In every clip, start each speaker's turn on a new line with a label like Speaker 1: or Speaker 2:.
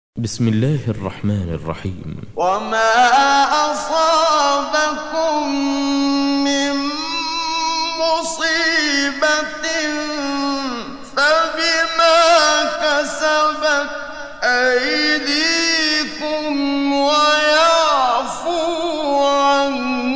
Speaker 1: بسم الله الرحمن الرحيم.
Speaker 2: وما أصابكم من مصيبة فبما كسبت أيديكم ويعفو عن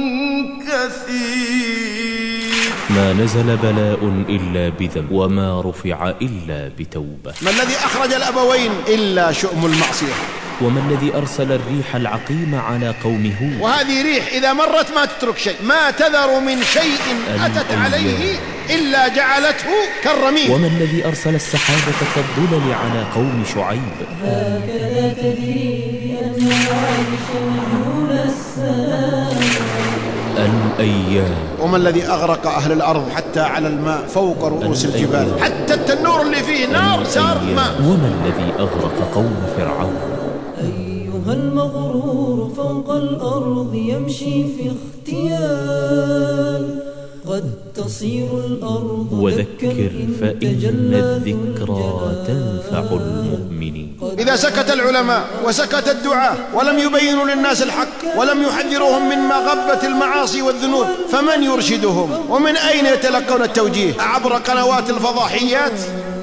Speaker 2: كثير.
Speaker 1: ما نزل بلاء إلا بذنب وما رفع إلا بتوبة.
Speaker 3: ما الذي أخرج الأبوين إلا شؤم المعصية.
Speaker 1: وما الذي أرسل الريح العقيم على قوم هود.
Speaker 3: وهذه ريح إذا مرت ما تترك شيء، ما تذر من شيء أتت عليه إلا جعلته كالرميم.
Speaker 1: وما الذي أرسل السحابة كالظلل على قوم شعيب.
Speaker 4: هكذا تدري بأنها عائشة دون السلام.
Speaker 1: الأيام.
Speaker 3: وما الذي أغرق أهل الأرض حتى على الماء فوق رؤوس الجبال، حتى التنور اللي فيه نار صار ماء.
Speaker 1: وما الذي أغرق قوم فرعون.
Speaker 4: أيها المغرور فوق الأرض يمشي في اختيال، قد تصير الأرض
Speaker 1: وذكر فإن الذكرى تنفع المؤمنين.
Speaker 3: إذا سكت العلماء وسكت الدعاة ولم يبينوا للناس الحق ولم يحذروهم من مغبة المعاصي والذنوب، فمن يرشدهم ومن أين يتلقون التوجيه؟ عبر قنوات الفضاحيات.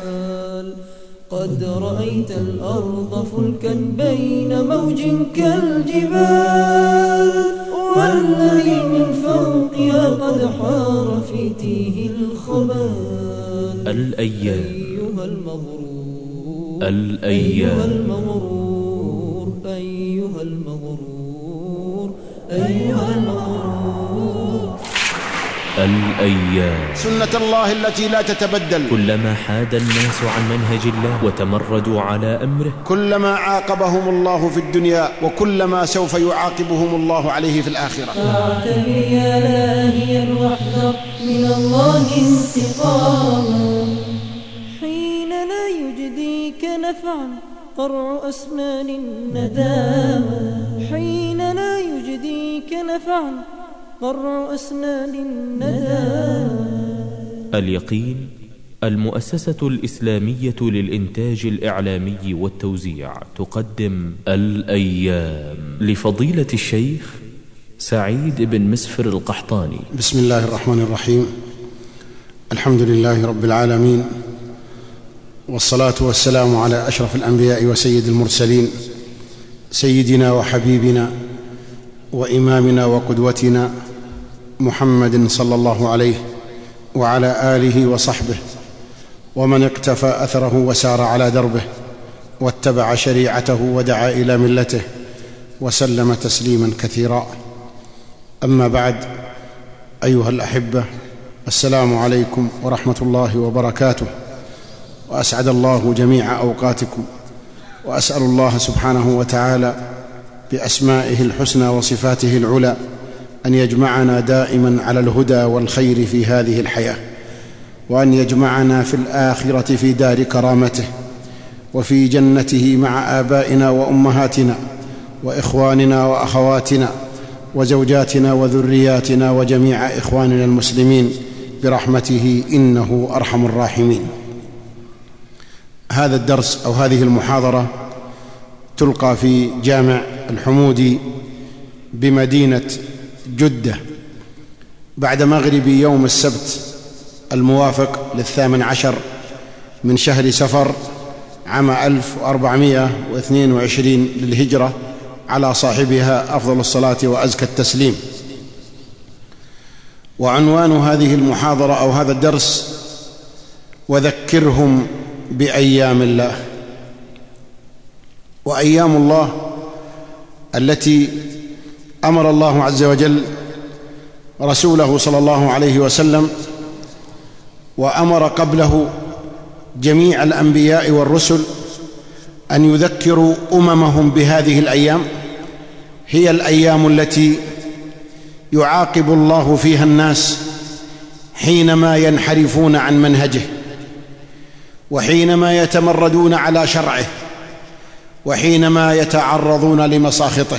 Speaker 4: قد رأيت الأرض فلكا بين موج كالجبال، والذي من فوقها قد حار في تيه الخبال.
Speaker 1: الأيام.
Speaker 4: أيها المغرور
Speaker 1: الأيام.
Speaker 4: أيها المغرور أيها المغرور أيها المغرور.
Speaker 1: الأيام.
Speaker 3: سنة الله التي لا تتبدل.
Speaker 1: كلما حاد الناس عن منهج الله وتمردوا على أمره،
Speaker 3: كلما عاقبهم الله في الدنيا وكلما سوف يعاقبهم الله عليه في الآخرة.
Speaker 4: فاعتبر يا لاهيا واحذر من الله انتقاما، حين لا يجديك نفعا قرع أسنان الندامة، حين لا يجديك نفعا قرع أسنان الندامة.
Speaker 1: اليقين المؤسسة الإسلامية للإنتاج الإعلامي والتوزيع تقدم الأيام لفضيلة الشيخ سعيد بن مسفر القحطاني.
Speaker 3: بسم الله الرحمن الرحيم. الحمد لله رب العالمين، والصلاة والسلام على أشرف الأنبياء وسيد المرسلين، سيدنا وحبيبنا وإمامنا وقدوتنا محمد صلى الله عليه وعلى آله وصحبه ومن اقتفى أثره وسار على دربه واتبع شريعته ودعا إلى ملته وسلم تسليما كثيرا. أما بعد، أيها الأحبة، السلام عليكم ورحمة الله وبركاته، وأسعد الله جميع أوقاتكم، وأسأل الله سبحانه وتعالى بأسمائه الحسنى وصفاته العلى أن يجمعنا دائما على الهدى والخير في هذه الحياة، وأن يجمعنا في الآخرة في دار كرامته وفي جنته مع آبائنا وأمهاتنا وإخواننا وأخواتنا وزوجاتنا وذرياتنا وجميع إخواننا المسلمين برحمته إنه أرحم الراحمين. هذا الدرس أو هذه المحاضرة تلقى في جامع الحمودي بمدينة جدة بعد مغرب يوم السبت الموافق 18 من شهر سفر عام 1422 للهجرة، على صاحبها أفضل الصلاة وأزكى التسليم. وعنوان هذه المحاضرة أو هذا الدرس: وذكرهم بأيام الله. وأيام الله التي أمر الله عز وجل رسوله صلى الله عليه وسلم وأمر قبله جميع الأنبياء والرسل أن يذكروا أممهم بهذه الأيام، هي الأيام التي يعاقب الله فيها الناس حينما ينحرفون عن منهجه، وحينما يتمردون على شرعه، وحينما يتعرضون لمساخطه،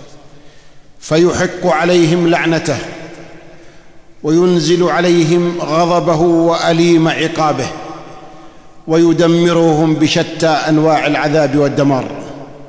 Speaker 3: فيحق عليهم لعنته وينزل عليهم غضبه وأليم عقابه، ويدمرهم بشتى أنواع العذاب والدمار.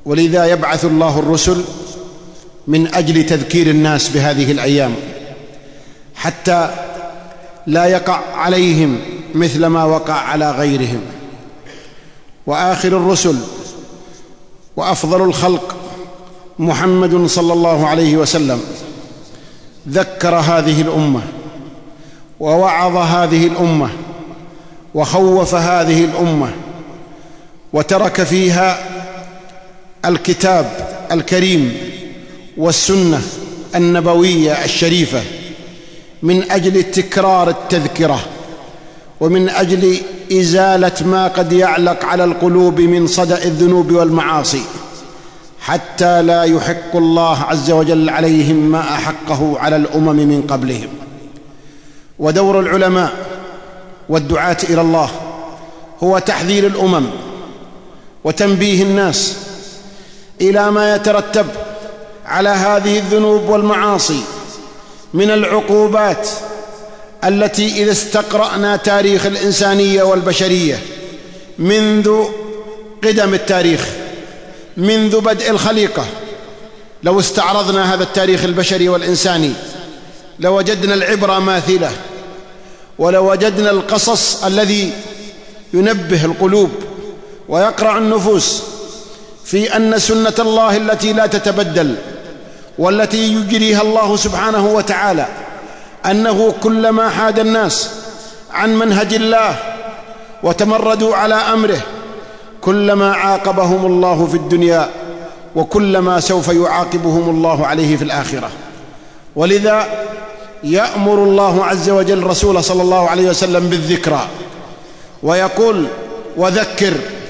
Speaker 3: ولذا يبعث الله الرسل من أجل تذكير الناس بهذه الأيام حتى لا يقع عليهم مثل ما وقع على غيرهم. وآخر الرسل وأفضل الخلق محمد صلى الله عليه وسلم ذكر هذه الأمة ووعظ هذه الأمة وخوف هذه الأمة، وترك فيها الكتاب الكريم والسنة النبوية الشريفة من أجل تكرار التذكرة ومن أجل إزالة ما قد يعلق على القلوب من صدأ الذنوب والمعاصي، حتى لا يحق الله عز وجل عليهم ما أحقه على الأمم من قبلهم. ودور العلماء والدعاة إلى الله هو تحذير الأمم وتنبيه الناس إلى ما يترتب على هذه الذنوب والمعاصي من العقوبات التي إذا استقرأنا تاريخ الإنسانية والبشرية منذ قدم التاريخ، منذ بدء الخليقة، لو استعرضنا هذا التاريخ البشري والإنساني لوجدنا العبرة ماثلة، ولوجدنا القصص الذي ينبه القلوب ويقرع النفوس في أن سنة الله التي لا تتبدل والتي يجريها الله سبحانه وتعالى أنه كلما حاد الناس عن منهج الله وتمردوا على أمره كلما عاقبهم الله في الدنيا وكلما سوف يعاقبهم الله عليه في الآخرة. ولذا يأمر الله عز وجل رسوله صلى الله عليه وسلم بالذكرى ويقول: وذكر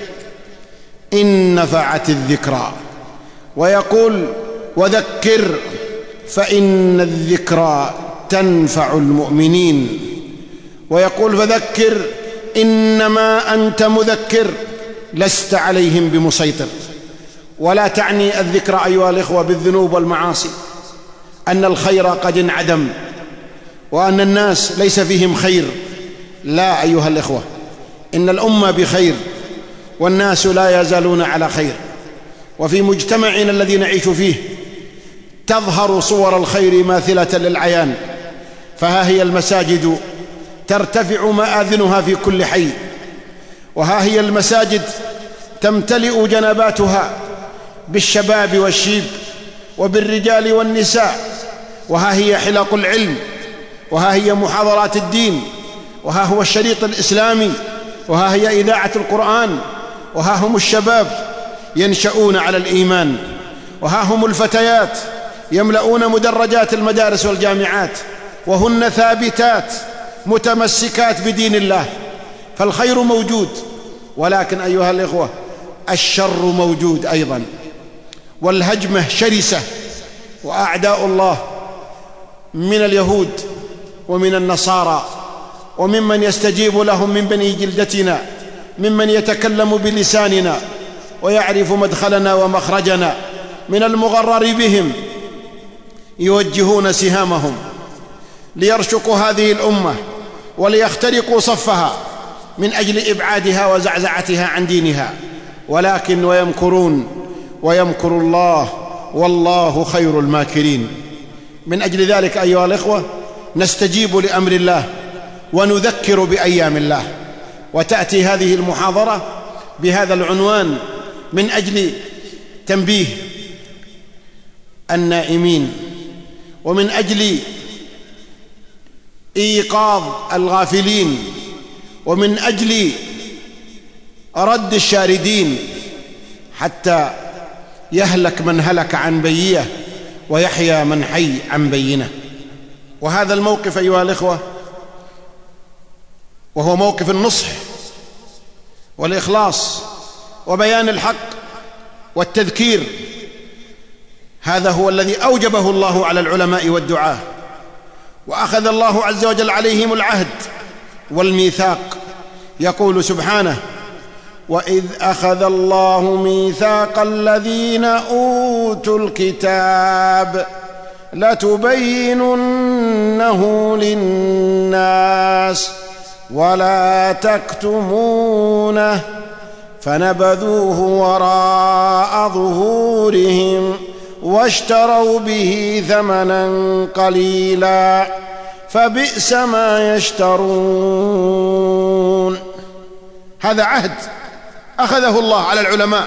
Speaker 3: إن نفعت الذكرى، ويقول: وذكر فإن الذكرى تنفع المؤمنين، ويقول: فذكر إنما أنت مذكر لست عليهم بمسيطر. ولا تعني الذكرى أيها الإخوة بالذنوب والمعاصي أن الخير قد انعدم وأن الناس ليس فيهم خير، لا أيها الإخوة، إن الأمة بخير والناس لا يزالون على خير. وفي مجتمعنا الذي نعيش فيه تظهر صور الخير ماثلة للعيان، فها هي المساجد ترتفع مآذنها في كل حي، وها هي المساجد تمتلئ جنباتها بالشباب والشيب وبالرجال والنساء، وها هي حلق العلم، وها هي محاضرات الدين، وها هو الشريط الإسلامي، وها هي إذاعة القرآن، وها هم الشباب ينشؤون على الإيمان، وها هم الفتيات يملؤون مدرجات المدارس والجامعات وهن ثابتات متمسكات بدين الله. فالخير موجود، ولكن أيها الإخوة الشر موجود أيضا، والهجمة شرسة، وأعداء الله من اليهود ومن النصارى وممن يستجيب لهم من بني جلدتنا ممن يتكلم بلساننا ويعرف مدخلنا ومخرجنا من المغرر بهم يوجهون سهامهم ليرشقوا هذه الأمة وليخترقوا صفها من أجل إبعادها وزعزعتها عن دينها، ولكن ويمكرون ويمكر الله والله خير الماكرين. من أجل ذلك أيها الإخوة نستجيب لأمر الله ونذكر بأيام الله. وتأتي هذه المحاضرة بهذا العنوان من أجل تنبيه النائمين، ومن أجل إيقاظ الغافلين، ومن أجل رد الشاردين، حتى يهلك من هلك عن بينة ويحيى من حي عن بينة. وهذا الموقف أيها الإخوة وهو موقف النصح والإخلاص وبيان الحق والتذكير، هذا هو الذي أوجبه الله على العلماء والدعاة، وأخذ الله عز وجل عليهم العهد والميثاق. يقول سبحانه: وإذ أخذ الله ميثاق الذين أوتوا الكتاب لتبيننه للناس ولا تكتمونه فنبذوه وراء ظهورهم واشتروا به ثمنا قليلا فبئس ما يشترون. هذا عهد أخذه الله على العلماء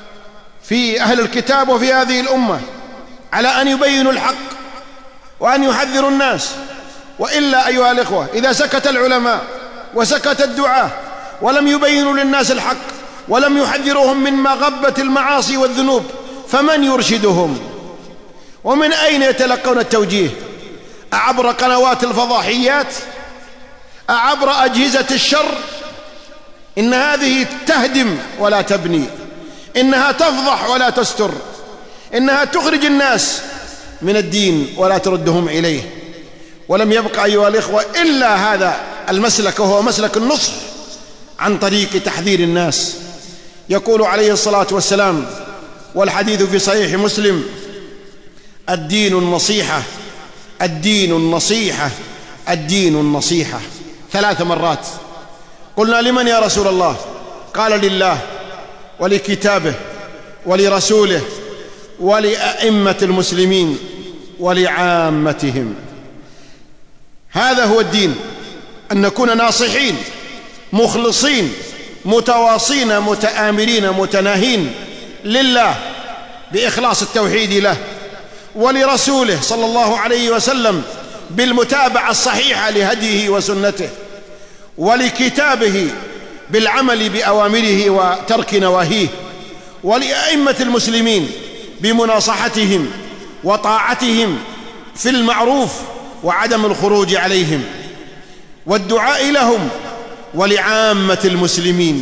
Speaker 3: في أهل الكتاب وفي هذه الأمة على أن يبينوا الحق وأن يحذروا الناس. وإلا أيها الإخوة، إذا سكت العلماء وسكت الدعاة ولم يبينوا للناس الحق ولم يحذروهم من مغبة المعاصي والذنوب، فمن يرشدهم؟ ومن أين يتلقون التوجيه؟ أعبر قنوات الفضاحيات؟ أعبر أجهزة الشر؟ إن هذه تهدم ولا تبني، إنها تفضح ولا تستر، إنها تخرج الناس من الدين ولا تردهم إليه. ولم يبقى أيها الإخوة إلا هذا المسلك، وهو مسلك النصح عن طريق تحذير الناس. يقول عليه الصلاة والسلام، والحديث في صحيح مسلم: الدين النصيحة، الدين النصيحة، الدين النصيحة، 3 مرات. قلنا: لمن يا رسول الله؟ قال: لله ولكتابه ولرسوله ولأئمة المسلمين ولعامتهم. هذا هو الدين، أن نكون ناصحين مخلصين متواصين متآمرين متناهين لله بإخلاص التوحيد له، ولرسوله صلى الله عليه وسلم بالمتابعة الصحيحة لهديه وسنته، ولكتابه بالعمل بأوامره وترك نواهيه، ولأئمة المسلمين بمناصحتهم وطاعتهم في المعروف وعدم الخروج عليهم، والدعاء لهم، ولعامة المسلمين،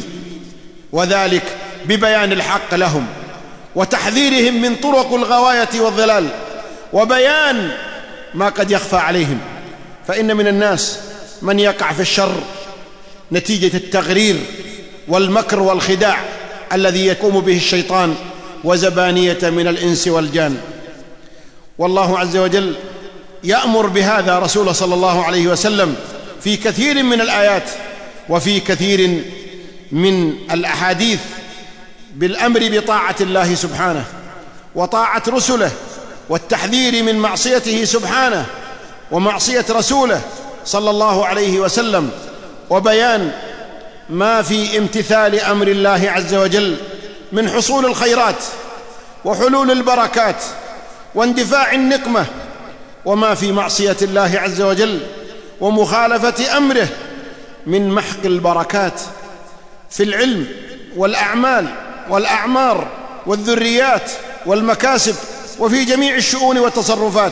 Speaker 3: وذلك ببيان الحق لهم وتحذيرهم من طرق الغواية والضلال وبيان ما قد يخفى عليهم. فإن من الناس من يقع في الشر نتيجة التغرير والمكر والخداع الذي يقوم به الشيطان وزبانية من الإنس والجان. والله عز وجل يأمر بهذا رسوله صلى الله عليه وسلم في كثير من الآيات وفي كثير من الأحاديث بالأمر بطاعة الله سبحانه وطاعة رسله، والتحذير من معصيته سبحانه ومعصية رسوله صلى الله عليه وسلم، وبيان ما في امتثال أمر الله عز وجل من حصول الخيرات وحلول البركات واندفاع النقمة، وما في معصية الله عز وجل ومخالفة أمره من محق البركات في العلم والأعمال والأعمار والذريات والمكاسب وفي جميع الشؤون والتصرفات.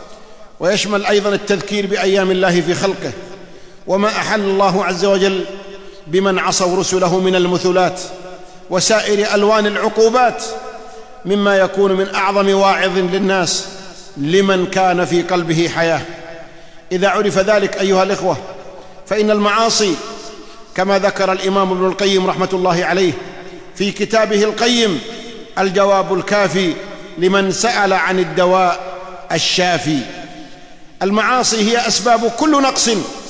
Speaker 3: ويشمل أيضا التذكير بأيام الله في خلقه وما أحل الله عز وجل بمن عصوا رسله من المثلات وسائر ألوان العقوبات، مما يكون من أعظم واعظ للناس لمن كان في قلبه حياة. إذا عرف ذلك أيها الإخوة، فإن المعاصي كما ذكر الإمام ابن القيم رحمة الله عليه في كتابه القيم الجواب الكافي لمن سأل عن الدواء الشافي: المعاصي هي أسباب كل نقص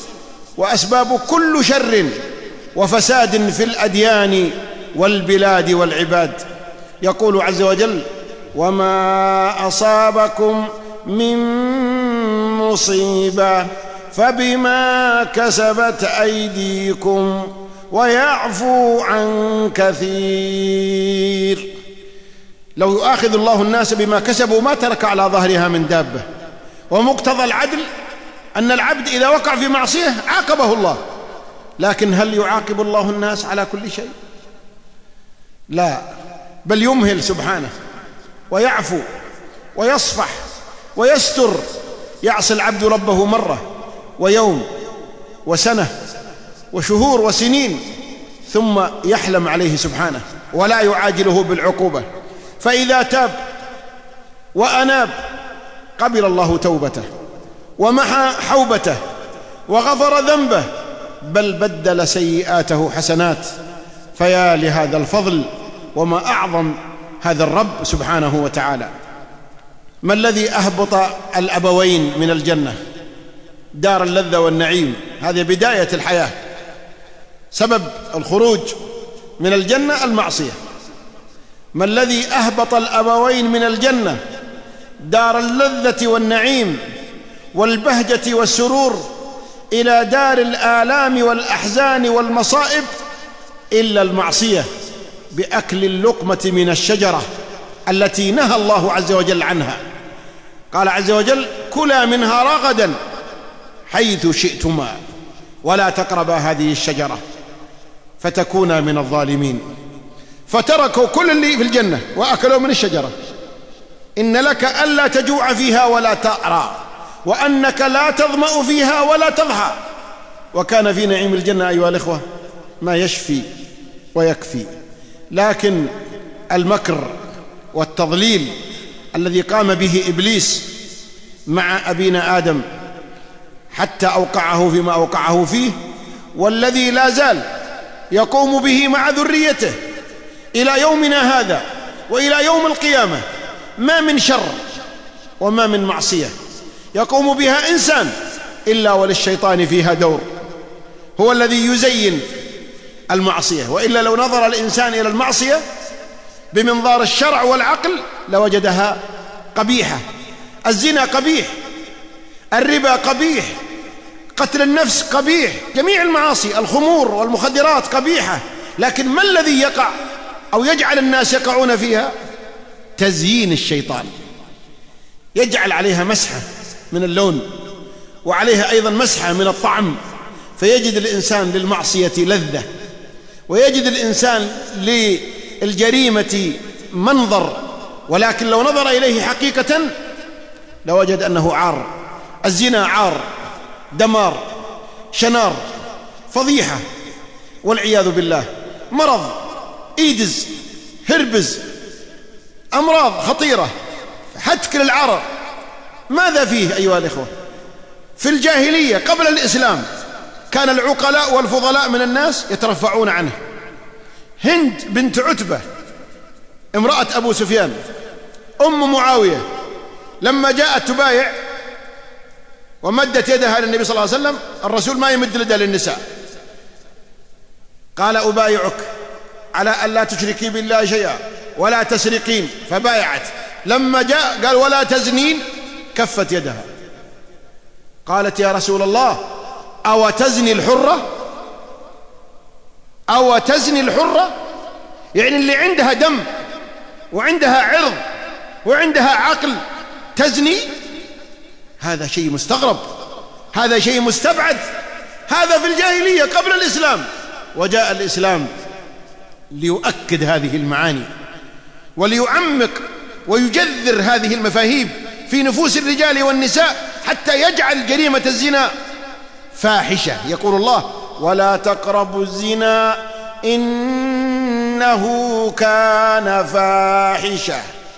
Speaker 3: وأسباب كل شر وفساد في الأديان والبلاد والعباد. يقول عز وجل: وما أصابكم من مصيبة فبما كسبت أيديكم ويعفو عن كثير. لو يؤاخذ الله الناس بما كسبوا ما ترك على ظهرها من دابة. ومقتضى العدل أن العبد إذا وقع في معصية عاقبه الله، لكن هل يعاقب الله الناس على كل شيء؟ لا، بل يمهل سبحانه ويعفو ويصفح ويستر. يعصي العبد ربه مرة ويوم وسنة وشهور وسنين ثم يحلم عليه سبحانه ولا يعاجله بالعقوبة، فإذا تاب وأناب قبل الله توبته ومحى حوبته وغفر ذنبه، بل بدل سيئاته حسنات. فيا لهذا الفضل وما أعظم هذا الرب سبحانه وتعالى. ما الذي أهبط الأبوين من الجنة؟ دار اللذة والنعيم، هذه بداية الحياة. سبب الخروج من الجنة المعصية. ما الذي أهبط الأبوين من الجنة دار اللذة والنعيم والبهجة والسرور إلى دار الآلام والأحزان والمصائب إلا المعصية بأكل اللقمة من الشجرة التي نهى الله عز وجل عنها. قال عز وجل: كلا منها رغدا حيث شئتما ولا تقربا هذه الشجرة فتكونا من الظالمين. فتركوا كل اللي في الجنة وأكلوا من الشجرة. إن لك ألا تجوع فيها ولا تعرى وأنك لا تظمأ فيها ولا تضحى. وكان في نعيم الجنة أيها الإخوة ما يشفي ويكفي. لكن المكر والتضليل الذي قام به إبليس مع أبينا آدم حتى أوقعه فيما أوقعه فيه، والذي لا زال يقوم به مع ذريته إلى يومنا هذا وإلى يوم القيامة، ما من شر وما من معصية يقوم بها إنسان إلا وللشيطان فيها دور، هو الذي يزين المعصية. وإلا لو نظر الإنسان إلى المعصية بمنظار الشرع والعقل لوجدها قبيحة. الزنا قبيح، الربا قبيح، قتل النفس قبيح، جميع المعاصي، الخمور والمخدرات قبيحة. لكن ما الذي يقع أو يجعل الناس يقعون فيها؟ تزيين الشيطان، يجعل عليها مسحة من اللون وعليها أيضا مسحة من الطعم، فيجد الإنسان للمعصية لذة، ويجد الإنسان للجريمة منظر، ولكن لو نظر إليه حقيقة لوجد أنه عار. الزنا عار، دمار، شنار، فضيحة، والعياذ بالله، مرض، إيدز، هربز، أمراض خطيرة، هتك للعرب. ماذا فيه أيها الإخوة؟ في الجاهلية قبل الإسلام كان العقلاء والفضلاء من الناس يترفعون عنه. هند بنت عتبة امرأة أبو سفيان أم معاوية لما جاءت تبايع ومدت يدها للنبي صلى الله عليه وسلم، الرسول ما يمد يده للنساء، قال: أبايعك على أن لا تشركي بالله شيئا ولا تسرقين، فبايعت. لما جاء قال: ولا تزنين، كفت يدها. قالت: يا رسول الله، أو تزني الحرة؟ أو تزني الحرة؟ يعني اللي عندها دم وعندها عرض وعندها عقل تزني؟ هذا شيء مستغرب، هذا شيء مستبعد، هذا في الجاهلية قبل الإسلام. وجاء الإسلام ليؤكد هذه المعاني وليعمق ويجذر هذه المفاهيم في نفوس الرجال والنساء حتى يجعل جريمة الزنا فاحشة. يقول الله: ولا تقربوا الزنا إنه كان فاحشة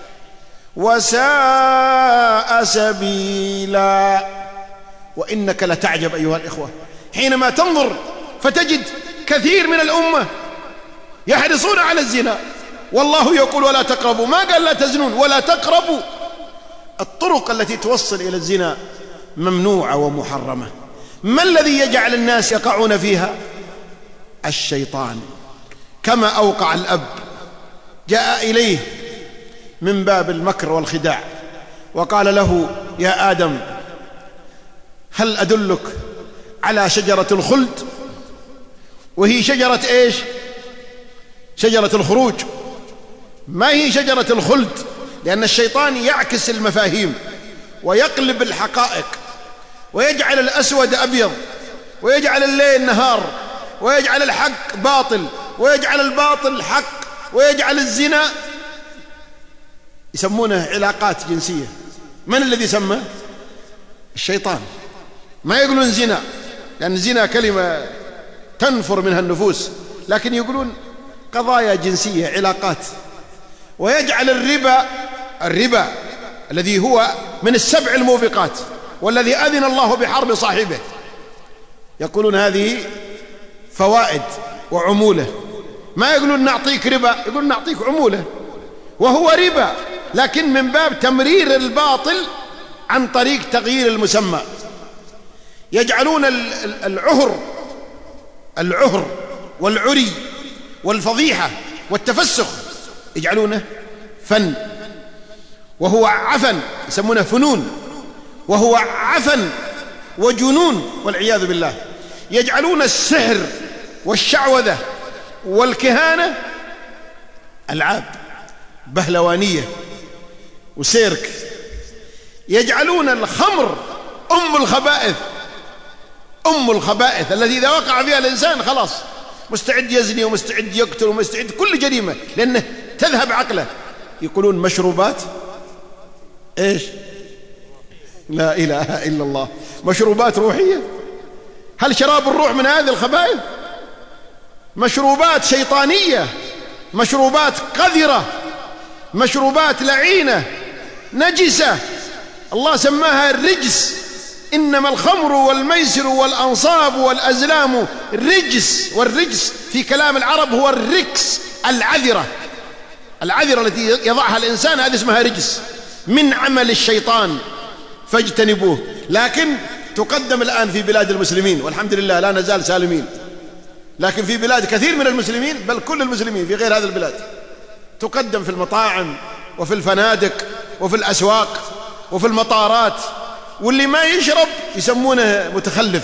Speaker 3: وساء سبيلا. وإنك لتعجب أيها الإخوة حينما تنظر فتجد كثير من الأمة يحرصون على الزنا، والله يقول: ولا تقربوا، ما قال لا تزنون، ولا تقربوا. الطرق التي توصل إلى الزنا ممنوعة ومحرمة. ما الذي يجعل الناس يقعون فيها؟ الشيطان. كما أوقع الأب، جاء إليه من باب المكر والخداع وقال له: يا آدم، هل أدلك على شجرة الخلد؟ وهي شجرة إيش؟ شجرة الخروج، ما هي شجرة الخلد، لأن الشيطان يعكس المفاهيم ويقلب الحقائق ويجعل الأسود أبيض ويجعل الليل نهار ويجعل الحق باطل ويجعل الباطل حق ويجعل الزنا يسمونه علاقات جنسية. من الذي سمى؟ الشيطان. ما يقولون زنا، لأن الزنا كلمة تنفر منها النفوس، لكن يقولون قضايا جنسية، علاقات. ويجعل الربا الذي هو من السبع الموبقات والذي أذن الله بحرب صاحبه، يقولون هذه فوائد وعمولة. ما يقولون نعطيك ربا، يقولون نعطيك عمولة، وهو ربا لكن من باب تمرير الباطل عن طريق تغيير المسمى. يجعلون العهر والعري والفضيحة والتفسخ يجعلونه فن، وهو عفن، يسمونه فنون، وهو عفن وجنون والعياذ بالله. يجعلون السحر والشعوذة والكهانة ألعاب بهلوانية وسيرك. يجعلون الخمر أم الخبائث، أم الخبائث التي إذا وقع فيها الإنسان خلاص مستعد يزني ومستعد يقتل ومستعد كل جريمة، لأنه تذهب عقله. يقولون مشروبات إيش؟ لا إله إلا الله، مشروبات روحية. هل شراب الروح من هذه الخبائث؟ مشروبات شيطانية، مشروبات قذرة، مشروبات لعينة نجسة، الله سماها الرجس. إنما الخمر والميسر والأنصاب والأزلام رجس، والرجس في كلام العرب هو الركس، العذرة، العذرة التي يضعها الإنسان هذه اسمها رجس من عمل الشيطان فاجتنبوه. لكن تقدم الآن في بلاد المسلمين والحمد لله لا نزال سالمين، لكن في بلاد كثير من المسلمين بل كل المسلمين في غير هذه البلاد تقدم في المطاعم وفي الفنادق وفي الأسواق وفي المطارات، واللي ما يشرب يسمونه متخلف.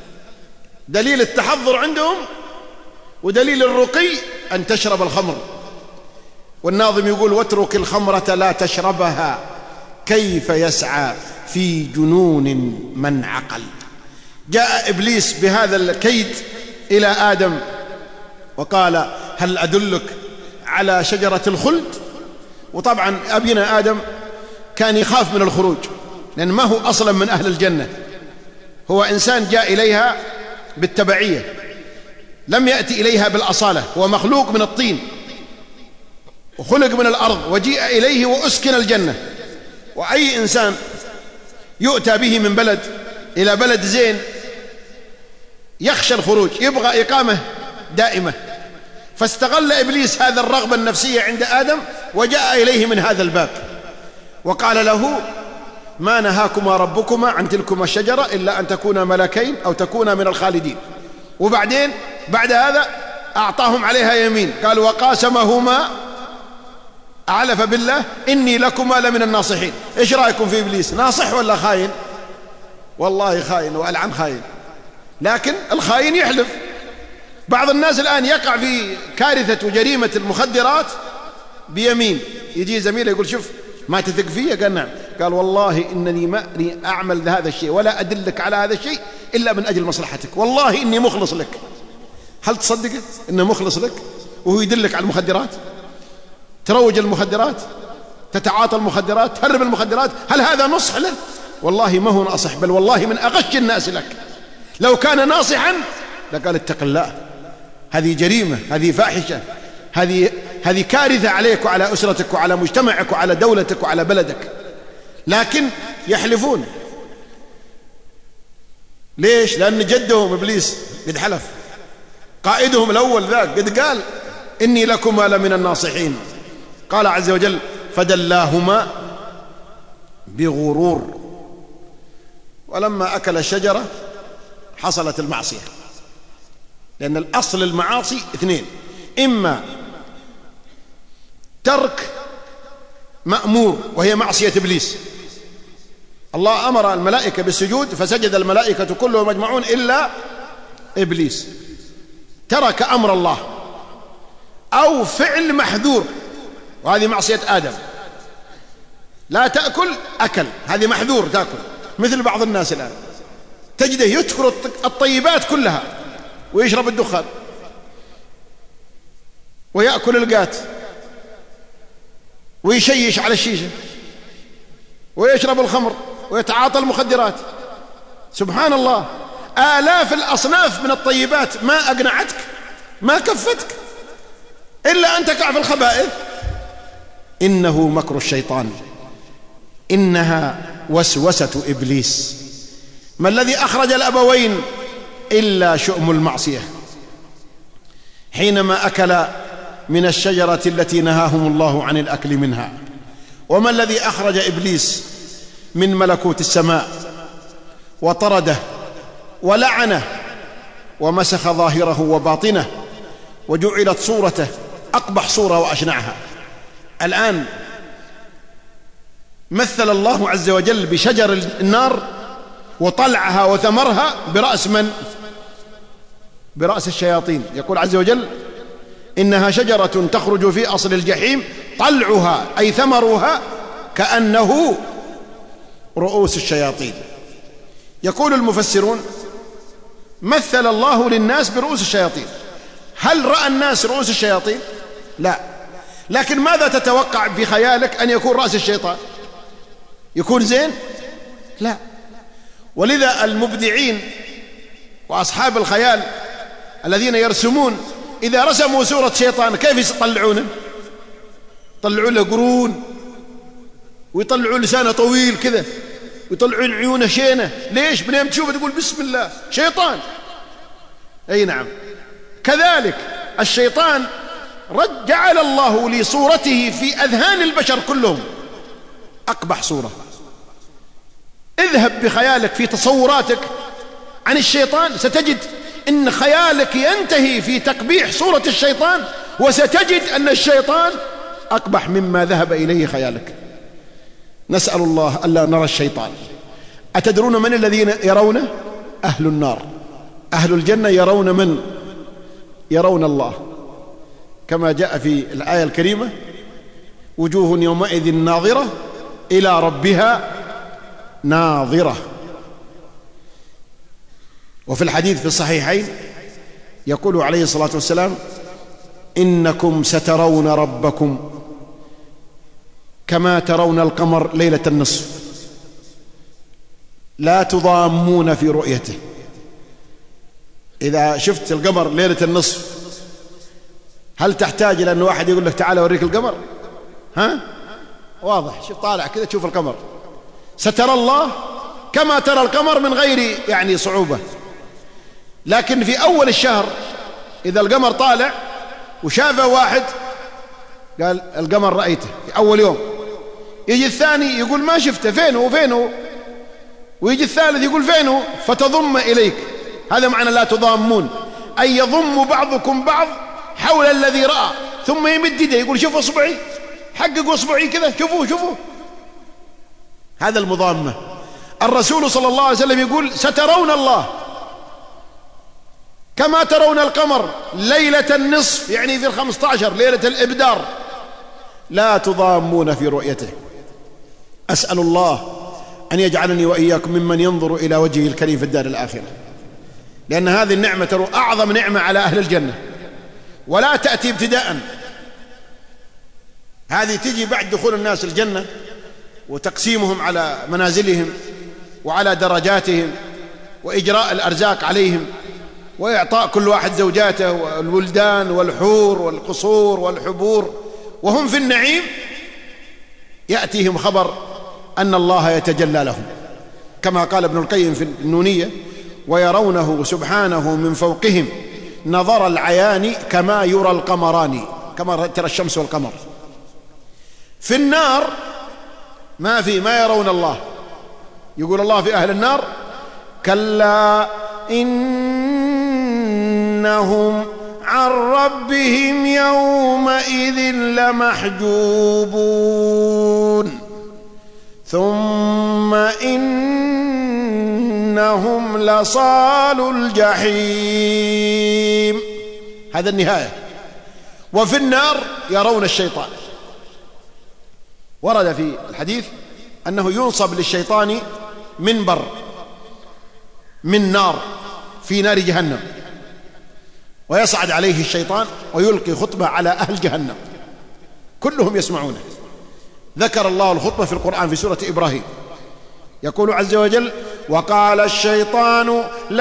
Speaker 3: دليل التحضر عندهم ودليل الرقي أن تشرب الخمر. والناظم يقول واترك الخمرة لا تشربها كيف يسعى في جنون من عقل. جاء إبليس بهذا الكيد إلى آدم وقال هل أدلك على شجرة الخلد؟ وطبعا أبينا آدم كان يخاف من الخروج لأن ما هو أصلا من أهل الجنة، هو إنسان جاء إليها بالتبعية، لم يأتي إليها بالأصالة، هو مخلوق من الطين وخلق من الأرض وجيء إليه وأسكن الجنة. وأي إنسان يؤتى به من بلد إلى بلد زين يخشى الخروج، يبغى إقامة دائمة، فاستغل إبليس هذا الرغبة النفسية عند آدم وجاء إليه من هذا الباب وقال له ما نهاكما ربكما عن تلكما الشجرة إلا أن تكونا ملكين أو تكونا من الخالدين. وبعدين بعد هذا أعطاهم عليها يمين، قال وقاسمهما أعلف بالله إني لكما لمن الناصحين. إيش رأيكم في إبليس؟ ناصح ولا خاين؟ والله خاين وألعن خاين، لكن الخاين يحلف. بعض الناس الآن يقع في كارثة وجريمة المخدرات بيمين، يجي زميله يقول شوف ما تثق فيه؟ قال نعم. قال والله إنني ما أعمل هذا الشيء ولا أدلك على هذا الشيء إلا من أجل مصلحتك، والله إني مخلص لك. هل تصدق إنه مخلص لك وهو يدلك على المخدرات؟ تروج المخدرات، تتعاطى المخدرات، تهرب المخدرات، هل هذا نصح له؟ والله ما هو ناصح، بل والله من أغش الناس لك. لو كان ناصحا لقال اتق الله، هذه جريمة، هذه فاحشة، هذه كارثة عليك وعلى أسرتك وعلى مجتمعك وعلى دولتك وعلى بلدك. لكن يحلفون. ليش؟ لأن جدهم إبليس قد حلف، قائدهم الأول ذاك قد قال إني لكما لمن الناصحين. قال عز وجل فدلاهما بغرور، ولما أكل الشجرة حصلت المعصية. لأن الأصل المعاصي اثنين، إما ترك مأمور وهي معصية إبليس، الله أمر الملائكة بالسجود فسجد الملائكة كلهم مجمعون إلا إبليس، ترك أمر الله، أو فعل محذور وهذه معصية آدم. لا تأكل، أكل، هذه محذور تأكل. مثل بعض الناس الآن تجده يذكر الطيبات كلها ويشرب الدخان ويأكل القات ويشيش على الشيشة ويشرب الخمر ويتعاطى المخدرات. سبحان الله، آلاف الأصناف من الطيبات ما أقنعتك، ما كفتك إلا أن تقع في الخبائث. إنه مكر الشيطان، إنها وسوسة إبليس. ما الذي أخرج الأبوين إلا شؤم المعصية حينما أكل من الشجرة التي نهاهم الله عن الأكل منها. وما الذي أخرج إبليس من ملكوت السماء وطرده ولعنه ومسخ ظاهره وباطنه وجعلت صورته أقبح صورة وأشنعها. الآن مثل الله عز وجل بشجر النار وطلعها وثمرها برأس من؟ برأس الشياطين. يقول عز وجل: إنها شجرة تخرج في أصل الجحيم طلعها أي ثمرها كأنه رؤوس الشياطين. يقول المفسرون: مثل الله للناس برؤوس الشياطين. هل رأى الناس رؤوس الشياطين؟ لا. لكن ماذا تتوقع في خيالك أن يكون رأس الشيطان؟ يكون زين؟ لا. ولذا المبدعين وأصحاب الخيال الذين يرسمون إذا رسموا صورة شيطان كيف يطلعونه؟ يطلعوا له قرون، ويطلعوا لسانه طويل كذا، ويطلعون عيونه شينة. ليش؟ بنام تشوفه تقول بسم الله شيطان. أي نعم. كذلك الشيطان جعل الله لصورته في أذهان البشر كلهم أقبح صورة. اذهب بخيالك في تصوراتك عن الشيطان ستجد إن خيالك ينتهي في تقبيح صورة الشيطان، وستجد أن الشيطان أقبح مما ذهب إليه خيالك. نسأل الله ألا نرى الشيطان. أتدرون من الذين يرونه؟ أهل النار. أهل الجنة يرون من؟ يرون الله، كما جاء في الآية الكريمة: وجوه يومئذ ناظرة إلى ربها ناظرة. وفي الحديث في الصحيحين يقول عليه الصلاة والسلام: إنكم سترون ربكم كما ترون القمر ليلة النصف لا تضامون في رؤيته. إذا شفت القمر ليلة النصف هل تحتاج إلى أن واحد يقول لك تعال أوريك القمر؟ ها؟ واضح، شوف طالع كذا تشوف القمر. سترى الله كما ترى القمر من غير يعني صعوبة. لكن في أول الشهر إذا القمر طالع وشافه واحد قال القمر رأيته في أول يوم، يجي الثاني يقول ما شفته، فينه؟ ويجي الثالث يقول فينه؟ فتضم إليك. هذا معنى لا تضامون، أي يضم بعضكم بعض حول الذي رأى، ثم يمد يده يقول شوفوا أصبعي، حققوا أصبعي كذا، شوفوا. هذا المضامة. الرسول صلى الله عليه وسلم يقول سترون الله كما ترون القمر ليلة النصف، يعني في 15 ليلة الإبدار، لا تضامون في رؤيته. أسأل الله أن يجعلني وإياكم ممن ينظر إلى وجهه الكريم في الدار الآخرة، لأن هذه النعمة أعظم نعمة على أهل الجنة، ولا تأتي ابتداء. هذه تجي بعد دخول الناس الجنة وتقسيمهم على منازلهم وعلى درجاتهم وإجراء الأرزاق عليهم وإعطاء كل واحد زوجاته والولدان والحور والقصور والحبور، وهم في النعيم يأتيهم خبر أن الله يتجلى لهم، كما قال ابن القيم في النونية: ويرونه سبحانه من فوقهم نظر العيان كما يرى القمران، كما ترى الشمس والقمر. في النار ما يرون الله. يقول الله في أهل النار: كلا إنهم عن ربهم يومئذ لمحجوبون ثم إنهم لصالوا الجحيم. هذا النهاية. وفي النار يرون الشيطان. ورد في الحديث أنه ينصب للشيطان منبر من نار في نار جهنم، ويصعد عليه الشيطان ويلقي خطبة على أهل جهنم كلهم يسمعونه. ذكر الله الخطبة في القرآن في سورة إبراهيم، يقول عز وجل: وقال الشيطان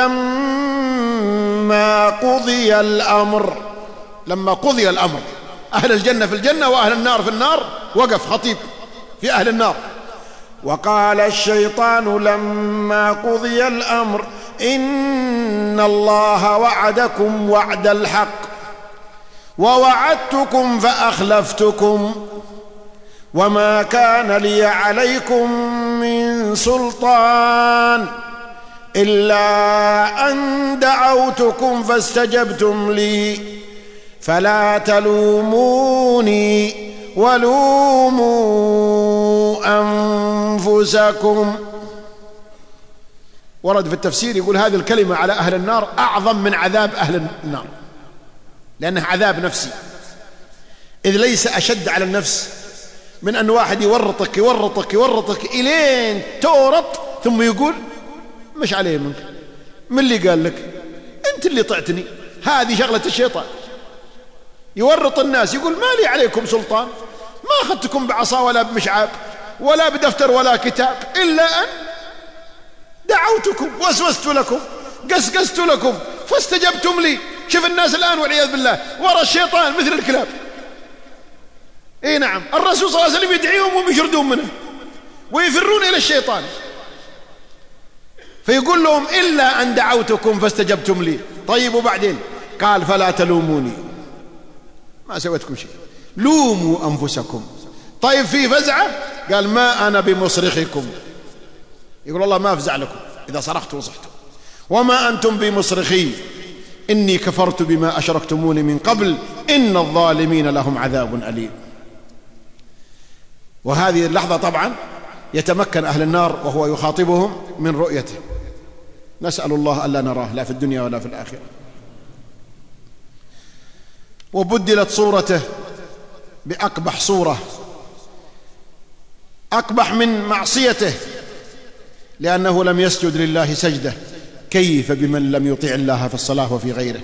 Speaker 3: لما قضي الأمر. لما قضي الأمر، أهل الجنة في الجنة وأهل النار في النار، وقف خطيب في أهل النار: وقال الشيطان لما قضي الأمر إن الله وعدكم وعد الحق ووعدتكم فأخلفتكم وما كان لي عليكم من سلطان إلا أن دعوتكم فاستجبتم لي فلا تلوموني ولوموا أنفسكم. ورد في التفسير يقول هذه الكلمة على أهل النار أعظم من عذاب أهل النار، لأنه عذاب نفسي، إذ ليس أشد على النفس من أن واحد يورطك يورطك يورطك إلين تورط ثم يقول مش عليه منك، من اللي قال لك؟ أنت اللي طعتني. هذه شغلة الشيطان، يورط الناس يقول ما لي عليكم سلطان، ما أخذتكم بعصا ولا بمشعاب ولا بدفتر ولا كتاب، إلا أن دعوتكم وسوست لكم قسقست لكم فاستجبتم لي. شوف الناس الآن والعياذ بالله ورا الشيطان مثل الكلاب. اي نعم، الرسول صلى الله عليه وسلم يدعيهم وهم يشردون منه ويفرون إلى الشيطان، فيقول لهم إلا أن دعوتكم فاستجبتم لي. طيب وبعدين؟ قال فلا تلوموني، ما سويتكم شيء، لوموا أنفسكم. طيب في فزعة؟ قال ما أنا بمصرخكم. يقول الله ما أفزع لكم إذا صرخت وصحتم، وما أنتم بمصرخي إني كفرت بما أشركتموني من قبل إن الظالمين لهم عذاب أليم. وهذه اللحظة طبعا يتمكن أهل النار وهو يخاطبهم من رؤيته، نسأل الله ألا نراه لا في الدنيا ولا في الآخرة. وبدلت صورته بأقبح صورة، أقبح من معصيته، لأنه لم يسجد لله سجدة، كيف بمن لم يطيع الله في الصلاة وفي غيره.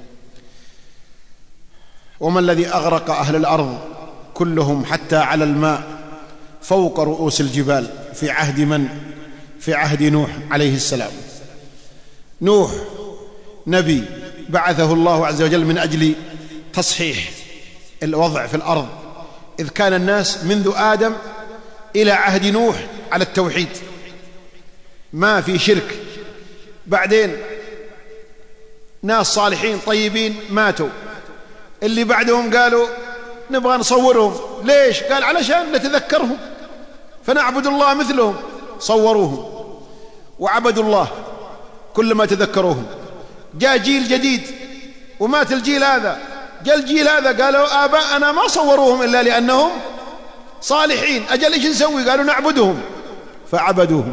Speaker 3: وما الذي أغرق أهل الأرض كلهم حتى على الماء فوق رؤوس الجبال في عهد من؟ في عهد نوح عليه السلام. نوح نبي بعثه الله عز وجل من أجل تصحيح الوضع في الأرض، إذ كان الناس منذ آدم إلى عهد نوح على التوحيد، ما في شرك. بعدين ناس صالحين طيبين ماتوا، اللي بعدهم قالوا نبغى نصورهم. ليش؟ قال علشان نتذكرهم فنعبد الله مثلهم. صوروهم وعبدوا الله كلما تذكروهم. جاء جيل جديد ومات الجيل هذا، جاء الجيل هذا قالوا آباءنا ما صوروهم إلا لأنهم صالحين، أجل إيش نسوي؟ قالوا نعبدهم فعبدوهم.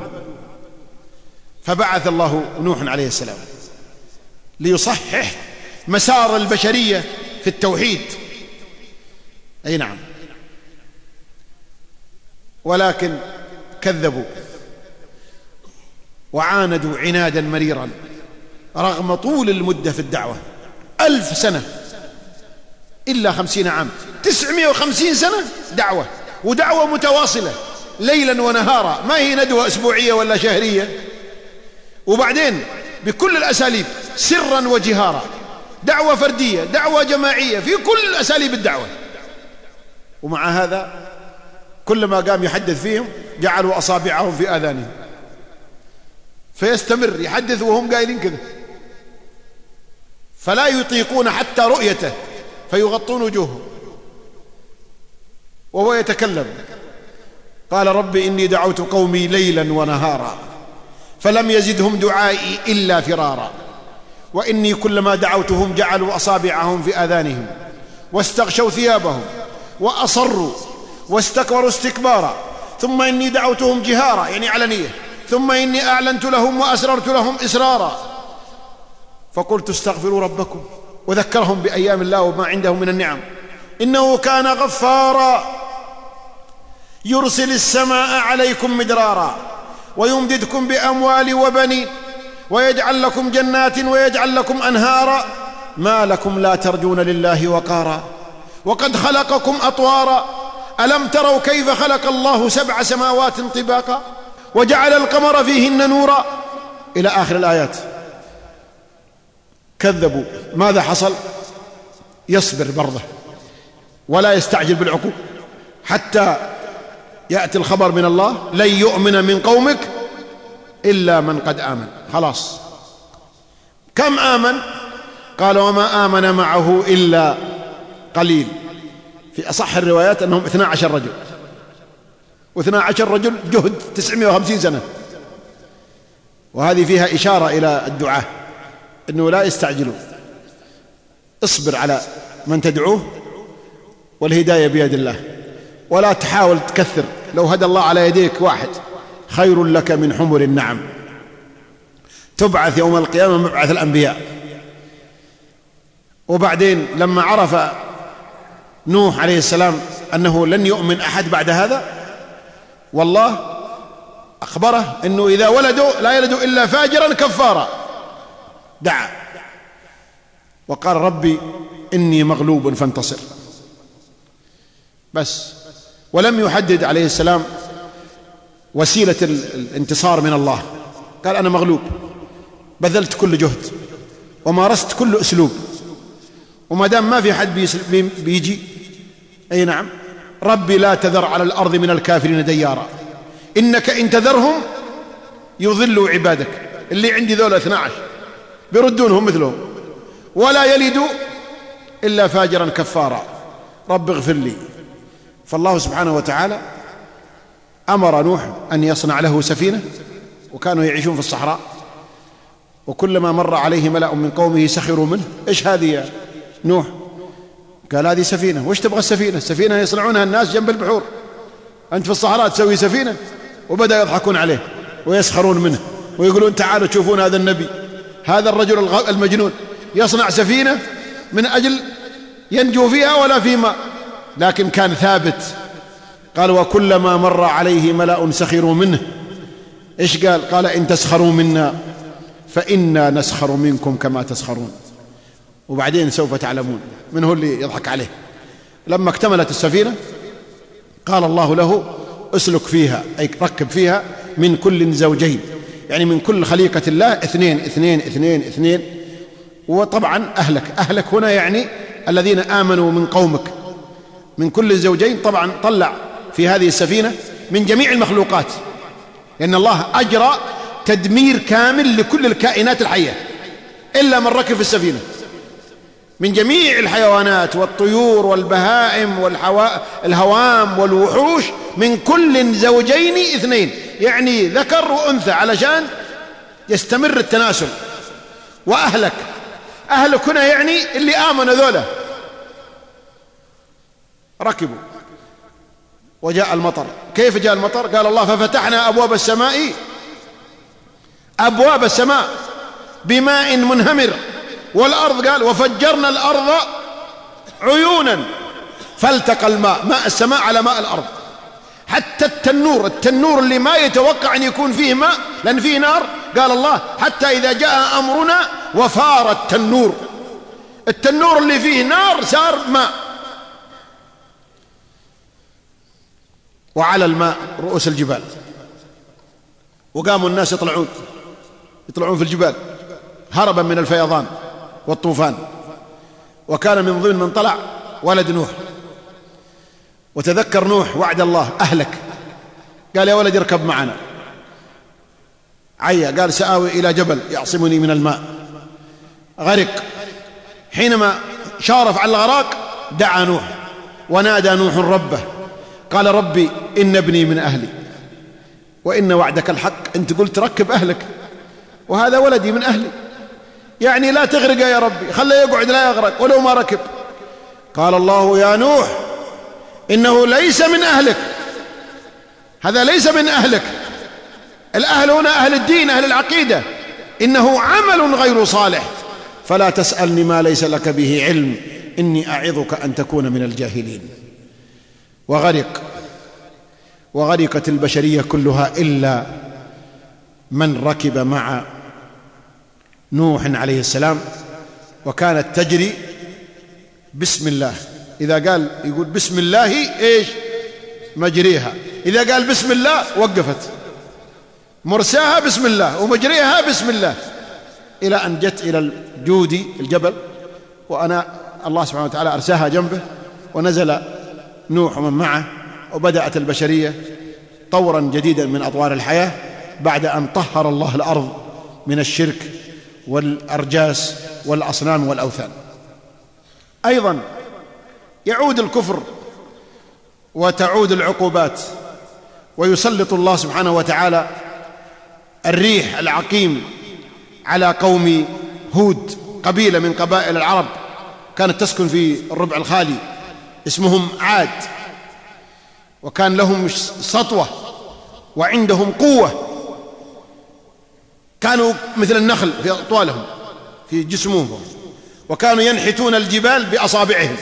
Speaker 3: فبعث الله نوح عليه السلام ليصحح مسار البشرية في التوحيد. أي نعم، ولكن كذبوا وعاندوا عنادا مريرا رغم طول المدة في الدعوة، 1000 سنة إلا 50 عام، 950 سنة دعوة، ودعوة متواصلة ليلا ونهارا، ما هي ندوة أسبوعية ولا شهرية. وبعدين بكل الأساليب، سرا وجهارا، دعوة فردية، دعوة جماعية، في كل أساليب الدعوة. ومع هذا كلما قام يحدث فيهم جعلوا أصابعهم في آذانهم، فيستمر يحدث وهم قايلين كذا، فلا يطيقون حتى رؤيته فيغطون وجوههم وهو يتكلم. قال رب إني دعوت قومي ليلا ونهارا فلم يزدهم دعائي إلا فرارا، وإني كلما دعوتهم جعلوا أصابعهم في آذانهم واستغشوا ثيابهم وأصروا واستكبروا استكبارا، ثم إني دعوتهم جهارا يعني علنية، ثم إني أعلنت لهم وأسررت لهم إسرارا، فقلت استغفروا ربكم، وذكرهم بأيام الله وما عنده من النعم، إنه كان غفارا يرسل السماء عليكم مدرارا ويمددكم بأموال وبنين ويجعل لكم جنات ويجعل لكم أنهارا ما لكم لا ترجون لله وقارا وقد خلقكم أطوارا ألم تروا كيف خلق الله 7 سماوات طباقا وجعل القمر فيهن نورا إلى آخر الآيات. كذبوا، ماذا حصل؟ يصبر برضه ولا يستعجل بالعقوبة حتى يأتي الخبر من الله لن يؤمن من قومك إلا من قد آمن. خلاص، كم آمن؟ قال وما آمن معه إلا قليل. في أصح الروايات أنهم 12 رجل، و12 رجل جهد 950 سنة. وهذه فيها إشارة إلى الدعاة أنه لا يستعجلوا، اصبر على من تدعوه والهداية بيد الله، ولا تحاول تكثر. لو هدى الله على يديك واحد خير لك من حمر النعم. تبعث يوم القيامة مبعث الأنبياء. وبعدين لما عرف نوح عليه السلام أنه لن يؤمن أحد بعد هذا، والله أخبره أنه إذا ولدوا لا يلدوا إلا فاجرا كفارا، دعا وقال ربي إني مغلوب فانتصر بس. ولم يحدد عليه السلام وسيلة الانتصار من الله، قال أنا مغلوب، بذلت كل جهد ومارست كل أسلوب، وما دام ما في حد بيجي أي نعم، ربي لا تذر على الأرض من الكافرين ديارا إنك إن تذرهم يضلوا عبادك. اللي عندي ذولا 12 بيردونهم مثلهم، ولا يلدوا إلا فاجرا كفارا، رب اغفر لي. فالله سبحانه وتعالى أمر نوح أن يصنع له سفينة، وكانوا يعيشون في الصحراء، وكلما مر عليه ملأ من قومه سخروا منه. إيش هذه يا نوح؟ قال هذه سفينة. وش تبغى السفينة؟ السفينة يصنعونها الناس جنب البحور، أنت في الصحراء تسوي سفينة؟ وبدأ يضحكون عليه ويسخرون منه ويقولون تعالوا تشوفون هذا النبي، هذا الرجل المجنون يصنع سفينة من أجل ينجو فيها ولا في ماء. لكن كان ثابت. قال وكلما مر عليه ملأ سخروا منه. إيش قال؟ قال إن تسخروا منا فإنا نسخر منكم كما تسخرون. وبعدين سوف تعلمون من هو اللي يضحك عليه. لما اكتملت السفينة قال الله له اسلك فيها، أي ركب فيها من كل زوجين، يعني من كل خليقة الله 2 2 2 2. وطبعا أهلك هنا يعني الذين آمنوا من قومك. من كل الزوجين طبعا طلع في هذه السفينة من جميع المخلوقات، لأن الله أجرى تدمير كامل لكل الكائنات الحية إلا من ركب في السفينة، من جميع الحيوانات والطيور والبهائم والهوام والوحوش، من كل زوجين 2، يعني ذكر وأنثى علشان يستمر التناسل. وأهلك هنا يعني اللي آمنوا ذولا ركبوا. وجاء المطر. كيف جاء المطر؟ قال الله ففتحنا أبواب السماء بماء منهمر، والأرض قال وفجرنا الأرض عيونا فالتقى الماء، ماء السماء على ماء الأرض. حتى التنور اللي ما يتوقع أن يكون فيه ماء لأن فيه نار، قال الله حتى إذا جاء أمرنا وفار التنور اللي فيه نار صار ماء. وعلى الماء رؤوس الجبال، وقاموا الناس يطلعون في الجبال هربا من الفيضان والطوفان. وكان من ضمن من طلع ولد نوح. وتذكر نوح وعد الله أهلك، قال يا ولد اركب معنا. قال سآوي إلى جبل يعصمني من الماء. غرق. حينما شارف على الغراق دعا نوح ونادى نوح ربه قال ربي إن ابني من أهلي وإن وعدك الحق. أنت قلت ركب أهلك وهذا ولدي من أهلي، يعني لا تغرق يا ربي، خليه يقعد لا يغرق ولو ما ركب. قال الله يا نوح إنه ليس من أهلك، هذا ليس من أهلك. الأهل هنا أهل الدين أهل العقيدة. إنه عمل غير صالح فلا تسألني ما ليس لك به علم إني أعظك أن تكون من الجاهلين. وغرقت البشرية كلها إلا من ركب مع نوح عليه السلام، وكانت تجري بسم الله. إذا قال يقول بسم الله إيش مجريها، إذا قال بسم الله وقفت، مرساها بسم الله ومجريها بسم الله، إلى أن جت إلى الجودي الجبل، وأنا الله سبحانه وتعالى أرساها جنبه، ونزل نوح ومن معه، وبدأت البشرية طورا جديدا من أطوار الحياة بعد أن طهر الله الأرض من الشرك والأرجاس والأصنام والأوثان. أيضا يعود الكفر وتعود العقوبات، ويسلط الله سبحانه وتعالى الريح العقيم على قوم هود، قبيلة من قبائل العرب كانت تسكن في الربع الخالي، اسمهم عاد، وكان لهم سطوة وعندهم قوة، كانوا مثل النخل في أطوالهم في جسمهم، وكانوا ينحتون الجبال بأصابعهم،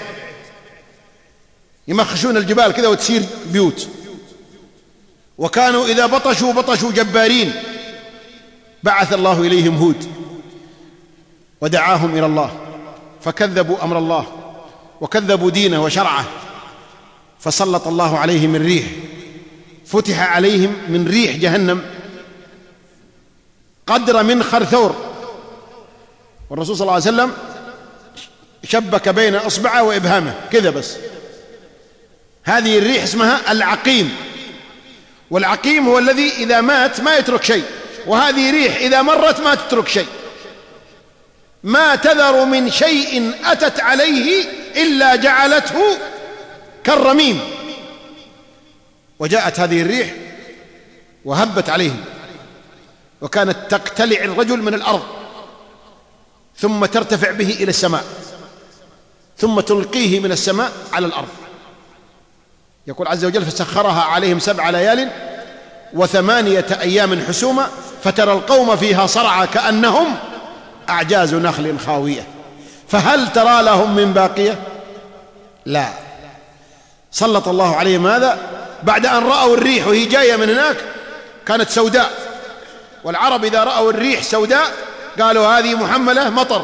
Speaker 3: يمخشون الجبال كذا وتسير بيوت. وكانوا إذا بطشوا جبارين. بعث الله إليهم هود ودعاهم إلى الله، فكذبوا أمر الله وكذبوا دينه وشرعه، فسلط الله عليهم الريح، فتح عليهم من ريح جهنم قدر من خرثور، والرسول صلى الله عليه وسلم شبك بين إصبعه وإبهامه كذا بس. هذه الريح اسمها العقيم، والعقيم هو الذي إذا مات ما يترك شيء، وهذه ريح إذا مرت ما تترك شيء، ما تذر من شيء أتت عليه إلا جعلته كالرميم. وجاءت هذه الريح وهبت عليهم، وكانت تقتلع الرجل من الأرض ثم ترتفع به إلى السماء، ثم تلقيه من السماء على الأرض. يقول عز وجل: فسخرها عليهم 7 ليال و8 أيام حسوما فترى القوم فيها صرعى كأنهم أعجاز نخل خاوية فهل ترى لهم من باقية؟ لا. سلط الله عليهم هذا بعد أن رأوا الريح وهي جاية من هناك كانت سوداء، والعرب إذا رأوا الريح سوداء قالوا هذه محملة مطر،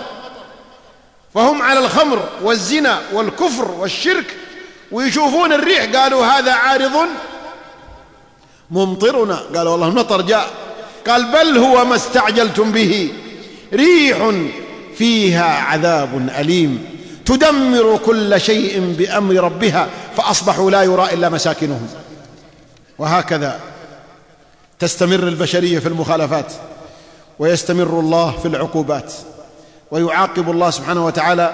Speaker 3: فهم على الخمر والزنا والكفر والشرك، ويشوفون الريح قالوا هذا عارض ممطرنا، قالوا والله المطر جاء. قال: بل هو ما استعجلتم به ريح فيها عذاب أليم تدمر كل شيء بأمر ربها فأصبحوا لا يرى إلا مساكنهم. وهكذا تستمر البشرية في المخالفات، ويستمر الله في العقوبات، ويعاقب الله سبحانه وتعالى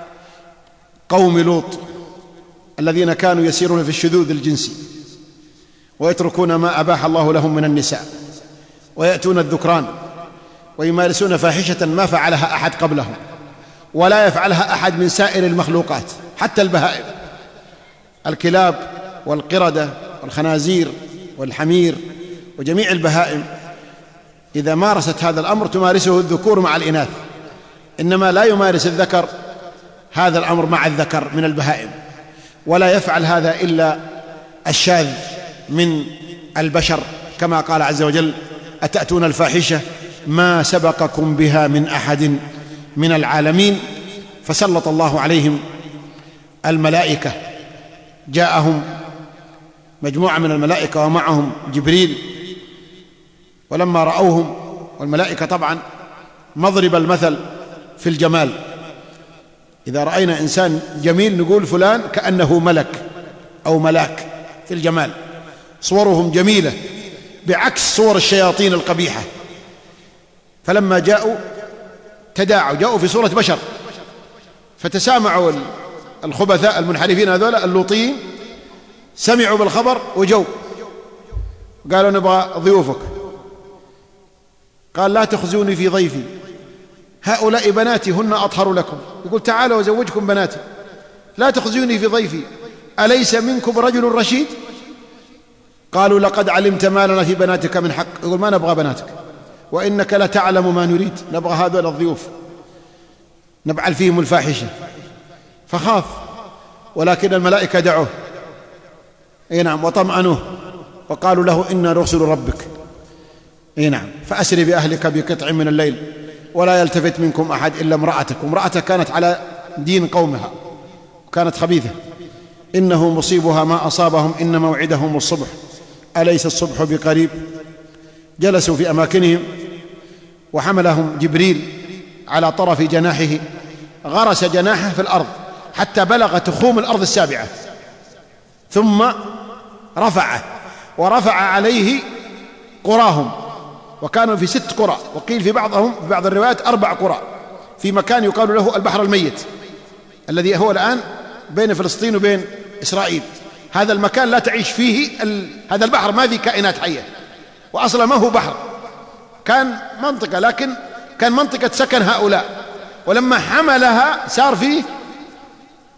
Speaker 3: قوم لوط الذين كانوا يسيرون في الشذوذ الجنسي ويتركون ما أباح الله لهم من النساء، ويأتون الذكران ويمارسون فاحشة ما فعلها أحد قبلهم ولا يفعلها أحد من سائر المخلوقات، حتى البهائم، الكلاب والقردة والخنازير والحمير وجميع البهائم إذا مارست هذا الأمر تمارسه الذكور مع الإناث، إنما لا يمارس الذكر هذا الأمر مع الذكر من البهائم، ولا يفعل هذا إلا الشاذ من البشر، كما قال عز وجل: أتأتون الفاحشة ما سبقكم بها من أحد من العالمين. فسلط الله عليهم الملائكة، جاءهم مجموعة من الملائكة ومعهم جبريل، ولما رأوهم، والملائكة طبعا مضرب المثل في الجمال، إذا رأينا إنسان جميل نقول فلان كأنه ملك أو ملاك في الجمال، صورهم جميلة بعكس صور الشياطين القبيحة. فلما جاءوا تداعوا، جاءوا في صورة بشر، فتسامعوا الخبثاء المنحرفين هذول اللوطيين، سمعوا بالخبر وجوا قالوا: نبغى ضيوفك. قال: لا تخزوني في ضيفي، هؤلاء بناتي هن أطهر لكم. يقول: تعالوا وزوجكم بناتي، لا تخزوني في ضيفي، أليس منكم رجل رشيد؟ قالوا: لقد علمت ما لنا في بناتك من حق. يقول: ما نبغى بناتك، وإنك لتعلم ما نريد، نبغى هذول الضيوف نبعل فيهم الفاحشة. فخاف، ولكن الملائكة دعوه، اي نعم، وطمأنوه وقالوا له: إنا رسل ربك، اي نعم، فأسر بأهلك بقطع من الليل ولا يلتفت منكم أحد إلا امرأتك. وامرأتك كانت على دين قومها وكانت خبيثة. إنه مصيبها ما أصابهم إن موعدهم الصبح أليس الصبح بقريب. جلسوا في أماكنهم، وحملهم جبريل على طرف جناحه، غرس جناحه في الأرض حتى بلغ تخوم الأرض 7، ثم رفعه ورفع عليه قراهم، وكانوا في 6 قرى، وقيل في بعض الروايات 4 قرى، في مكان يقال له البحر الميت الذي هو الآن بين فلسطين وبين إسرائيل. هذا المكان لا تعيش فيه هذا البحر ما فيه كائنات حية، وأصلا ما هو بحر، كان منطقة، لكن كان منطقة سكن هؤلاء. ولما حملها صار فيه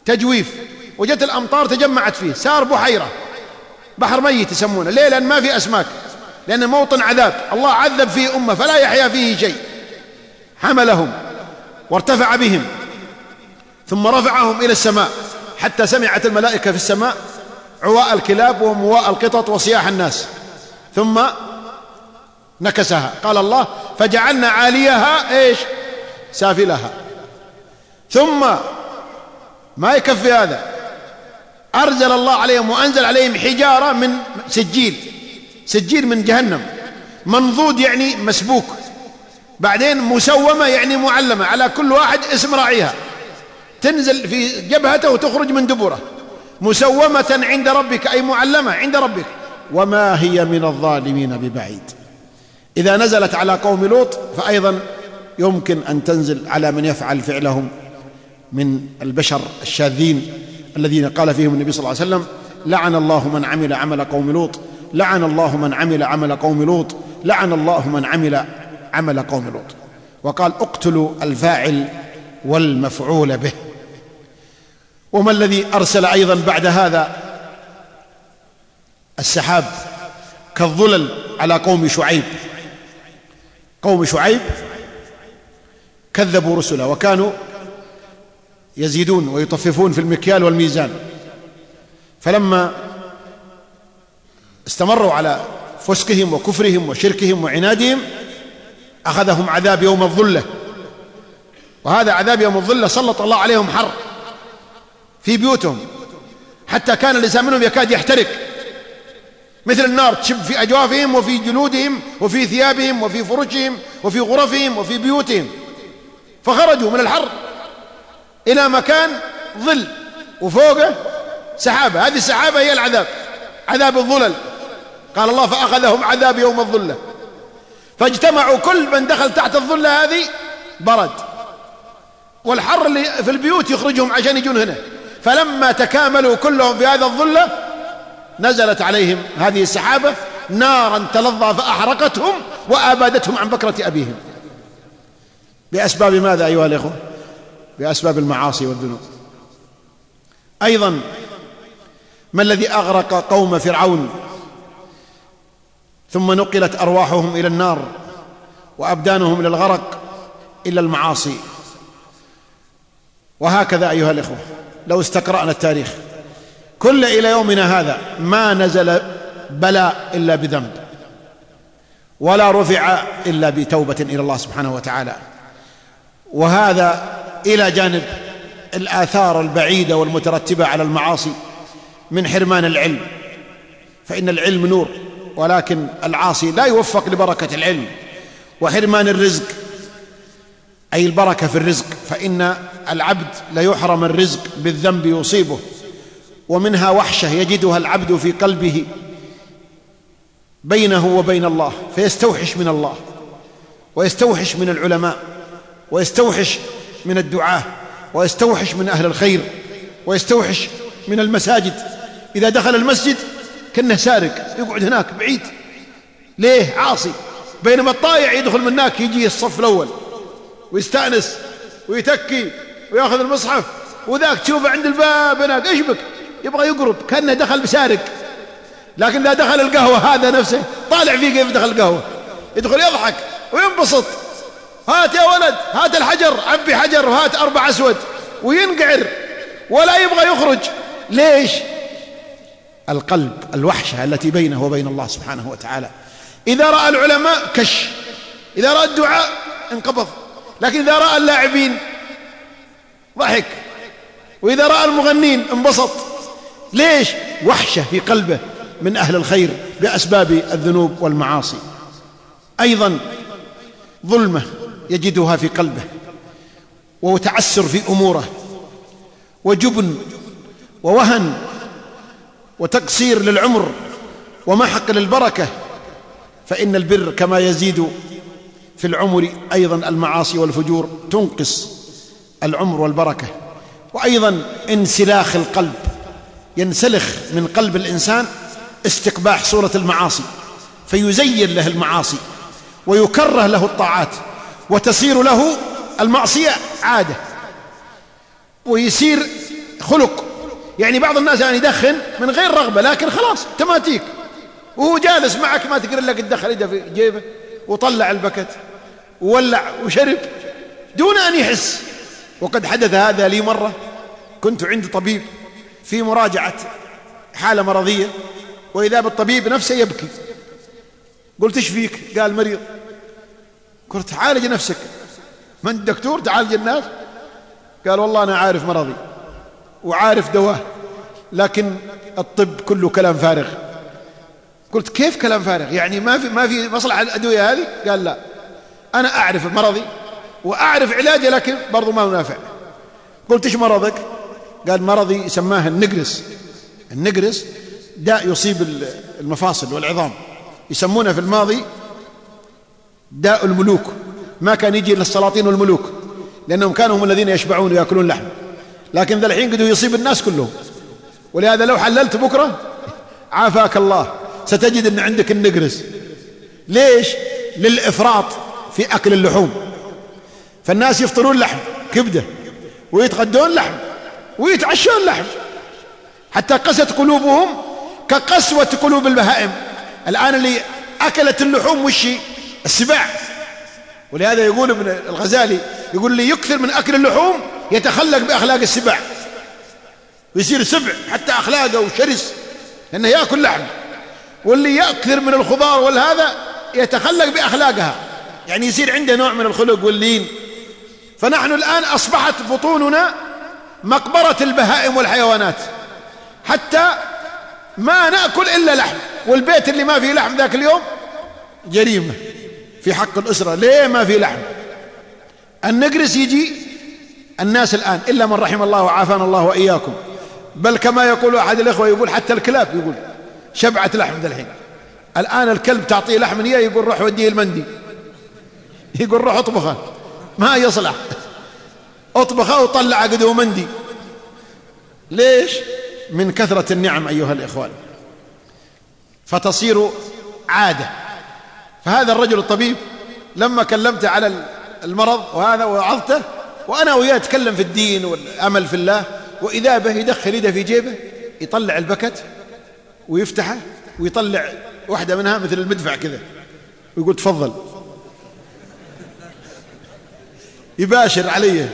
Speaker 3: تجويف، وجت الأمطار تجمعت فيه، صار بحيرة، بحر ميت يسمونه. ليه؟ لأن ما في أسماك، لأن موطن عذاب، الله عذب فيه أمة فلا يحيا فيه شيء. حملهم وارتفع بهم ثم رفعهم إلى السماء حتى سمعت الملائكة في السماء عواء الكلاب ومواء القطط وصياح الناس، ثم نكسها. قال الله: فجعلنا عاليها إيش؟ سافلها. ثم ما يكفي هذا، أرسل الله عليهم وأنزل عليهم حجارة من سجيل من جهنم، منضود يعني مسبوك، بعدين مسومة يعني معلمة، على كل واحد اسم راعيها، تنزل في جبهته وتخرج من دبره، مسومة عند ربك أي معلمة عند ربك، وما هي من الظالمين ببعيد. إذا نزلت على قوم لوط فأيضا يمكن أن تنزل على من يفعل فعلهم من البشر الشاذين الذين قال فيهم النبي صلى الله عليه وسلم: لعن الله من عمل عمل قوم لوط، لعن الله من عمل عمل قوم لوط، لعن الله من عمل عمل قوم لوط. وقال: اقتلوا الفاعل والمفعول به. وما الذي أرسل أيضا بعد هذا؟ السحاب كالظلل على قوم شعيب. قوم شعيب كذبوا رسله وكانوا يزيدون ويطففون في المكيال والميزان، فلما استمروا على فسقهم وكفرهم وشركهم وعنادهم أخذهم عذاب يوم الظلة. وهذا عذاب يوم الظلة سلط الله عليهم حر في بيوتهم حتى كان الإنسان منهم يكاد يحترق، مثل النار تشب في أجوافهم وفي جلودهم وفي ثيابهم وفي فرشهم وفي غرفهم وفي بيوتهم، فخرجوا من الحر إلى مكان ظل وفوقه سحابة، هذه السحابة هي العذاب، عذاب الظلل. قال الله: فأخذهم عذاب يوم الظلة، فاجتمعوا كل من دخل تحت الظلة هذه برد، والحر اللي في البيوت يخرجهم عشان يجون هنا، فلما تكاملوا كلهم في هذا الظلة نزلت عليهم هذه السحابة نارا تلظى فأحرقتهم وأبادتهم عن بكرة أبيهم. بأسباب ماذا أيها الإخوة؟ بأسباب المعاصي والذنوب. أيضا ما الذي أغرق قوم فرعون ثم نقلت أرواحهم إلى النار وأبدانهم إلى الغرق؟ إلا المعاصي. وهكذا أيها الإخوة لو استقرأنا التاريخ كل إلى يومنا هذا ما نزل بلاء إلا بذنب، ولا رفع إلا بتوبة إلى الله سبحانه وتعالى. وهذا إلى جانب الآثار البعيدة والمترتبة على المعاصي من حرمان العلم، فإن العلم نور، ولكن العاصي لا يوفق لبركة العلم. وحرمان الرزق أي البركة في الرزق، فإن العبد ليحرم الرزق بالذنب يصيبه. ومنها وحشة يجدها العبد في قلبه بينه وبين الله، فيستوحش من الله ويستوحش من العلماء ويستوحش من الدعاة ويستوحش من أهل الخير ويستوحش من المساجد. إذا دخل المسجد كأنه سارق، يقعد هناك بعيد. ليه؟ عاصي. بينما الطائع يدخل من هناك يجي الصف الأول ويستأنس ويتكي ويأخذ المصحف، وذاك تشوفه عند الباب هناك إيش بك؟ يبغى يقرب كأنه دخل بسارق. لكن إذا دخل القهوة هذا نفسه طالع فيه كيف دخل القهوة، يدخل يضحك وينبسط، هات يا ولد هات الحجر، عبي حجر وهات 4 أسود، وينقعر ولا يبغى يخرج. ليش؟ القلب، الوحشة التي بينه وبين الله سبحانه وتعالى. إذا رأى العلماء كش، إذا رأى الدعاء انقبض، لكن إذا رأى اللاعبين ضحك، وإذا رأى المغنين انبسط. ليش؟ وحشة في قلبه من أهل الخير بأسباب الذنوب والمعاصي. أيضا ظلمة يجدها في قلبه، وتعسر في أموره، وجبن ووهن وتقصير للعمر ومحق للبركة. فإن البر كما يزيد في العمر أيضا المعاصي والفجور تنقص العمر والبركة. وأيضا انسلاخ القلب، ينسلخ من قلب الإنسان استقباح صورة المعاصي، فيزين له المعاصي ويكره له الطاعات، وتصير له المعصية عادة، ويصير خلق. يعني بعض الناس يعني يدخن من غير رغبة، لكن خلاص تماتيك، وهو جالس معك ما تقدر لك تدخل يده في جيبه وطلع البكت وولع وشرب دون أن يحس. وقد حدث هذا لي مرة، كنت عند طبيب في مراجعة حالة مرضية، وإذا بالطبيب نفسه يبكي. قلت ايش فيك؟ قال مريض. قلت عالج نفسك، من الدكتور تعالج الناس؟ قال والله أنا عارف مرضي وعارف دواه، لكن الطب كله كلام فارغ. قلت كيف كلام فارغ؟ يعني ما في مصلحة الأدوية هذه؟ قال لا، أنا أعرف مرضي وأعرف علاجه، لكن برضو ما نافع. قلت إيش مرضك؟ قال مرضي سماه النقرس. النقرس داء يصيب المفاصل والعظام، يسمونه في الماضي داء الملوك، ما كان يجي للسلاطين والملوك لأنهم كانوا هم الذين يشبعون ويأكلون لحم، لكن ذا الحين قدوا يصيب الناس كلهم. ولهذا لو حللت بكرة عافاك الله ستجد أن عندك النقرس. ليش؟ للإفراط في أكل اللحوم. فالناس يفطرون لحم كبدة ويتغدون لحم ويتعشون لحم، حتى قست قلوبهم كقسوة قلوب البهائم. الآن اللي أكلت اللحوم وشي السباع. ولهذا يقول ابن الغزالي، يقول لي يكثر من أكل اللحوم يتخلق بأخلاق السباع ويصير سبع حتى أخلاقه وشرس لأنه يأكل لحم. واللي يكثر من الخضار والهذا يتخلق بأخلاقها، يعني يصير عنده نوع من الخلق واللين. فنحن الآن أصبحت بطوننا مقبرة البهائم والحيوانات، حتى ما نأكل إلا لحم، والبيت اللي ما فيه لحم ذاك اليوم جريمة في حق الأسرة. ليه ما فيه لحم؟ النقرس يجي الناس الآن إلا من رحم الله وعافانا الله وإياكم، بل كما يقول أحد الإخوة يقول حتى الكلاب يقول شبعت لحم ذا الحين. الآن الكلب تعطيه لحم نية يقول روح وديه المندي، يقول روح اطبخه، ما يصلح، اطبخه وطلع قدو مندي. ليش؟ من كثرة النعم أيها الإخوان، فتصير عادة. فهذا الرجل الطبيب لما كلمته على المرض وهذا ووعظته، وأنا وياه أتكلم في الدين والأمل في الله، وإذا به يدخل يده في جيبه يطلع البكت ويفتحه ويطلع واحدة منها مثل المدفع كذا ويقول تفضل، يباشر علي.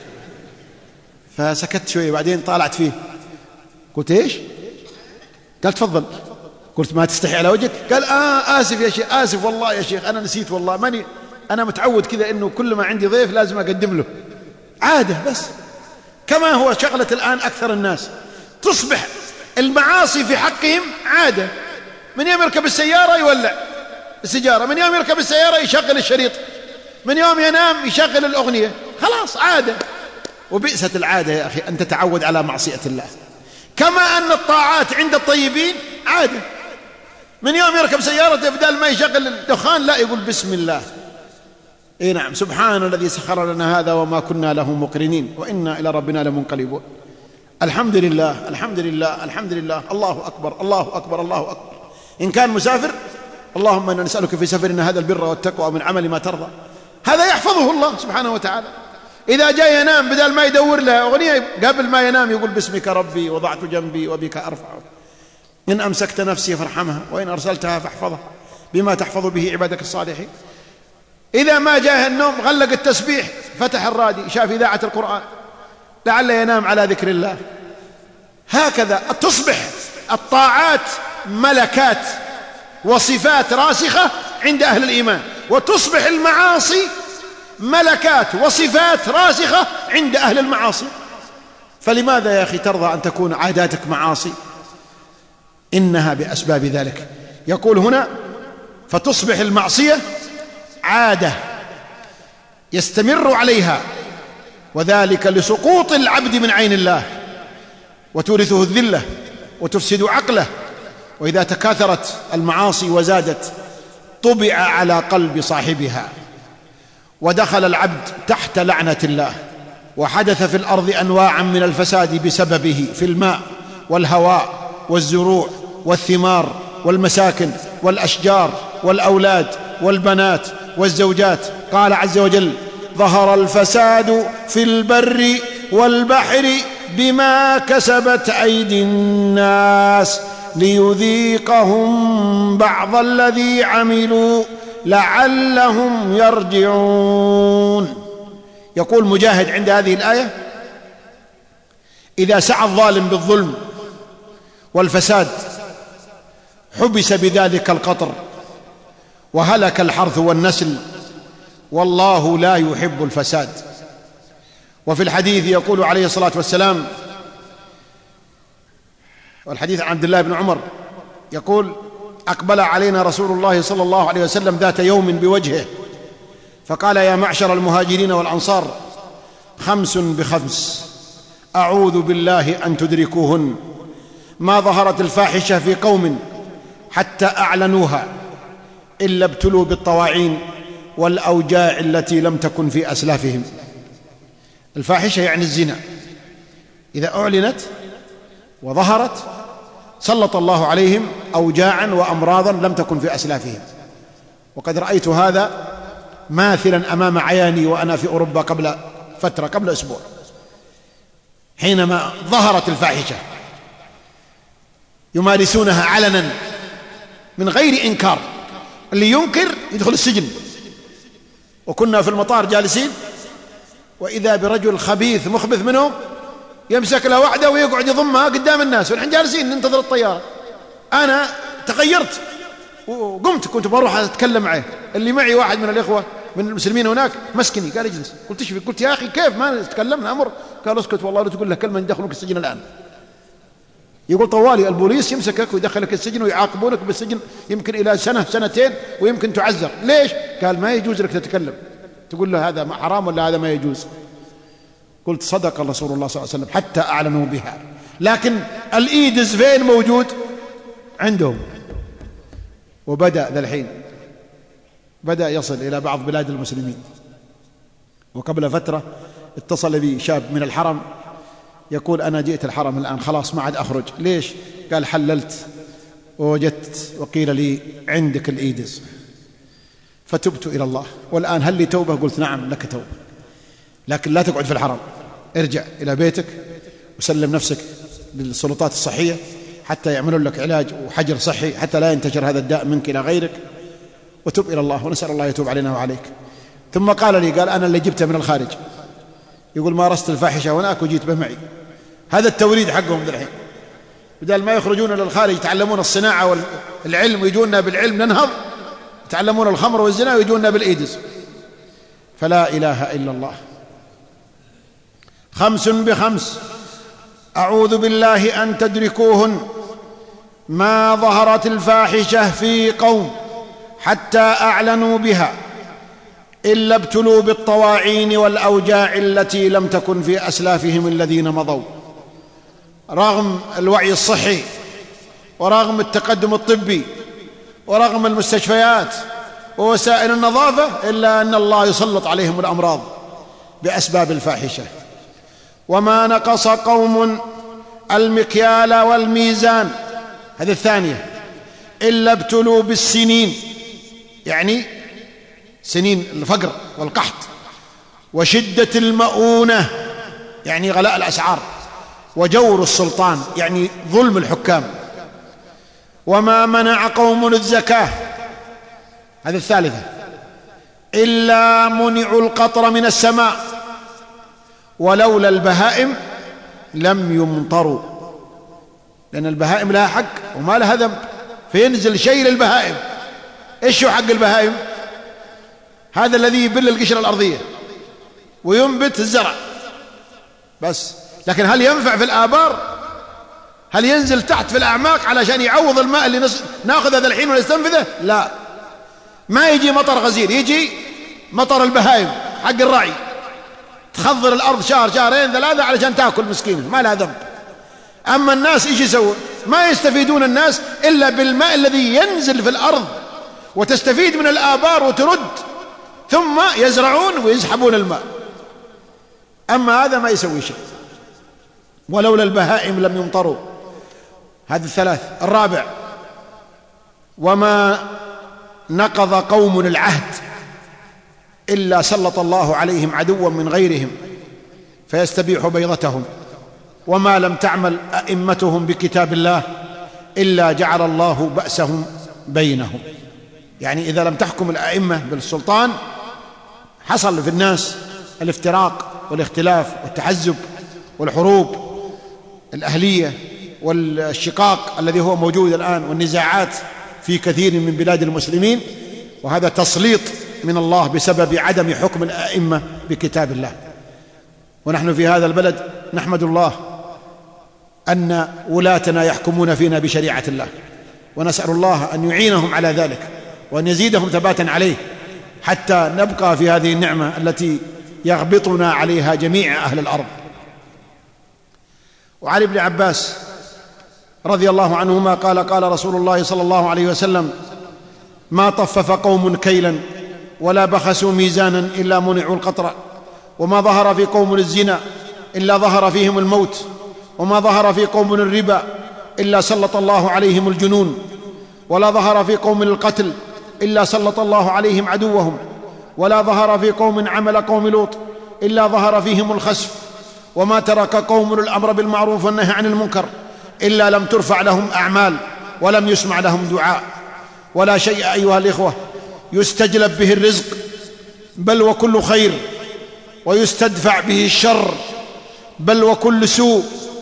Speaker 3: فسكت شوية، بعدين طالعت فيه قلت ايش؟ قال تفضل. قلت ما تستحي على وجهك؟ قال آسف يا شيخ، آسف والله يا شيخ، أنا نسيت والله، ماني أنا متعود كذا إنه كل ما عندي ضيف لازم أقدم له، عادة بس. كما هو شغلة الآن أكثر الناس، تصبح المعاصي في حقهم عادة. من يوم يركب السيارة يولع السيجارة، من يوم يركب السيارة يشغل الشريط، من يوم ينام يشغل الأغنية، خلاص عادة. وبئست العادة يا أخي أن تتعود على معصية الله. كما أن الطاعات عند الطيبين عادة، من يوم يركب سيارته بدل ما يشغل الدخان لا يقول بسم الله. اي نعم، سبحان الذي سخر لنا هذا وما كنا له مقرنين وإنا إلى ربنا لمنقلبون. الحمد لله الحمد لله الحمد لله، الله أكبر الله أكبر الله أكبر. إن كان مسافر اللهم إنا نسألك في سفرنا هذا البر والتقوى من عمل ما ترضى، هذا يحفظه الله سبحانه وتعالى. إذا جاء ينام بدل ما يدور له أغنية قبل ما ينام يقول باسمك ربي وضعت جنبي وبك أرفعه، إن أمسكت نفسي فارحمها وإن أرسلتها فاحفظها بما تحفظ به عبادك الصالحين. إذا ما جاء النوم غلق التسبيح، فتح الرادي، شاف إذاعة القرآن لعل ينام على ذكر الله. هكذا تصبح الطاعات ملكات وصفات راسخة عند أهل الإيمان، وتصبح المعاصي ملكات وصفات راسخة عند أهل المعاصي. فلماذا يا أخي ترضى أن تكون عاداتك معاصي؟ إنها بأسباب ذلك. يقول هنا فتصبح المعصية عادة يستمر عليها، وذلك لسقوط العبد من عين الله، وتورثه الذلة وتفسد عقله. وإذا تكاثرت المعاصي وزادت طبع على قلب صاحبها، ودخل العبد تحت لعنة الله، وحدث في الأرض أنواع من الفساد بسببه، في الماء والهواء والزروع والثمار والمساكن والأشجار والأولاد والبنات والزوجات. قال عز وجل: ظهر الفساد في البر والبحر بما كسبت أيدي الناس ليذيقهم بعض الذي عملوا لعلهم يرجعون. يقول مجاهد عند هذه الآية: إذا سعى الظالم بالظلم والفساد حبس بذلك القطر وهلك الحرث والنسل، والله لا يحب الفساد. وفي الحديث يقول عليه الصلاة والسلام، والحديث عن عبد الله بن عمر يقول: أقبل علينا رسول الله صلى الله عليه وسلم ذات يوم بوجهه فقال: يا معشر المهاجرين والأنصار، 5 ب5 أعوذ بالله أن تدركوهن: ما ظهرت الفاحشة في قوم حتى أعلنوها إلا ابتلوا بالطواعين والأوجاع التي لم تكن في أسلافهم. الفاحشة يعني الزنا، إذا أعلنت وظهرت سلط الله عليهم أوجاعا وأمراضا لم تكن في أسلافهم. وقد رأيت هذا ماثلا أمام عياني وأنا في أوروبا قبل فترة، قبل أسبوع، حينما ظهرت الفاحشة يمارسونها علنا من غير إنكار، اللي ينكر يدخل السجن. وكنا في المطار جالسين وإذا برجل خبيث مخبث منهم يمسك له واحدة ويقعد يضمها قدام الناس، ونحن جالسين ننتظر الطيارة. أنا تغيرت وقمت، كنت بروح أتكلم معه. اللي معي واحد من الإخوة من المسلمين هناك مسكني قال: اجلس. قلت: ايش فيك؟ قلت: يا أخي كيف ما تكلمنا أمر؟ قال: اسكت والله لا تقول له كلمة ندخلك السجن الآن. يقول طوالي البوليس يمسكك ويدخلك السجن ويعاقبونك بالسجن يمكن إلى 1 سنة 2 ويمكن تعذر. ليش؟ قال: ما يجوز لك تتكلم، تقول له هذا حرام ولا هذا ما يجوز. قلت: صدق رسول الله صلى الله عليه وسلم حتى أعلنوا بها. لكن الإيدز فين موجود؟ عندهم. وبدأ ذا الحين بدأ يصل إلى بعض بلاد المسلمين. وقبل فترة اتصل بي شاب من الحرم يقول: أنا جئت الحرم الآن خلاص ما عاد أخرج. ليش؟ قال: حللت ووجدت وقيل لي عندك الإيدز فتبت إلى الله، والآن هل لي توبة؟ قلت: نعم لك توبة، لكن لا تقعد في الحرم، ارجع إلى بيتك وسلم نفسك للسلطات الصحية حتى يعملون لك علاج وحجر صحي حتى لا ينتشر هذا الداء منك إلى غيرك، وتب إلى الله، ونسأل الله يتوب علينا وعليك. ثم قال لي: قال: أنا اللي جبته من الخارج. يقول: مارست الفاحشة هناك وجيت به معي. هذا التوريد حقهم ذا الحين، بدل ما يخرجون للخارج يتعلمون الصناعة والعلم ويجونا بالعلم ننهض، يتعلمون الخمر والزنا ويجونا بالإيدز. فلا إله إلا الله. 5 ب5 أعوذ بالله أن تدركوهن: ما ظهرت الفاحشة في قوم حتى أعلنوا بها إلا ابتلوا بالطواعين والأوجاع التي لم تكن في أسلافهم الذين مضوا. رغم الوعي الصحي ورغم التقدم الطبي ورغم المستشفيات ووسائل النظافة، إلا أن الله يسلط عليهم الأمراض بأسباب الفاحشة. وما نقص قوم المكيال والميزان، هذه الثانية، إلا ابتلوا بالسنين، يعني سنين الفقر والقحط، وشدة المؤونة يعني غلاء الأسعار، وجور السلطان يعني ظلم الحكام. وما منع قوم الزكاة، هذه الثالثة، إلا منعوا القطر من السماء، ولولا البهائم لم يمطروا، لأن البهائم لها حق وما لها ذنب، فينزل شيء للبهائم. إيش هو حق البهائم؟ هذا الذي يبل القشرة الأرضية وينبت الزرع بس. لكن هل ينفع في الآبار؟ هل ينزل تحت في الأعماق علشان يعوض الماء اللي ناخذ هذا الحين ونستنفذه؟ لا، ما يجي مطر غزير، يجي مطر البهائم حق الرعي، تخضر الأرض شهر 2-3 علشان تأكل مسكينة ما لها ذنب. أما الناس إيش يسوون؟ ما يستفيدون الناس إلا بالماء الذي ينزل في الأرض، وتستفيد من الآبار وترد، ثم يزرعون ويسحبون الماء. أما هذا ما يسوي شيء. ولولا البهائم لم يمطروا، هذه الثلاث. الرابع: وما نقض قوم العهد إلا سلط الله عليهم عدوا من غيرهم فيستبيح بيضتهم. وما لم تعمل أئمتهم بكتاب الله إلا جعل الله بأسهم بينهم. يعني إذا لم تحكم الأئمة بالسلطان حصل في الناس الافتراق والاختلاف والتحزب والحروب الأهلية والشقاق الذي هو موجود الآن، والنزاعات في كثير من بلاد المسلمين، وهذا تسليط من الله بسبب عدم حكم الأئمة بكتاب الله. ونحن في هذا البلد نحمد الله أن ولاتنا يحكمون فينا بشريعة الله، ونسأل الله أن يعينهم على ذلك وأن يزيدهم ثباتا عليه حتى نبقى في هذه النعمة التي يغبطنا عليها جميع أهل الأرض. وعن ابن عباس رضي الله عنهما قال: قال رسول الله صلى الله عليه وسلم: ما طفف قوم كيلا ولا بخسوا ميزانا إلا منعوا القطر، وما ظهر في قوم الزنا إلا ظهر فيهم الموت، وما ظهر في قوم الربا إلا سلط الله عليهم الجنون، ولا ظهر في قوم القتل إلا سلط الله عليهم عدوهم، ولا ظهر في قوم عمل قوم لوط إلا ظهر فيهم الخسف، وما ترك قوم الأمر بالمعروف والنهي عن المنكر إلا لم ترفع لهم أعمال ولم يسمع لهم دعاء. ولا شيء أيها الإخوة يستجلب به الرزق بل وكل خير، ويستدفع به الشر بل وكل سوء،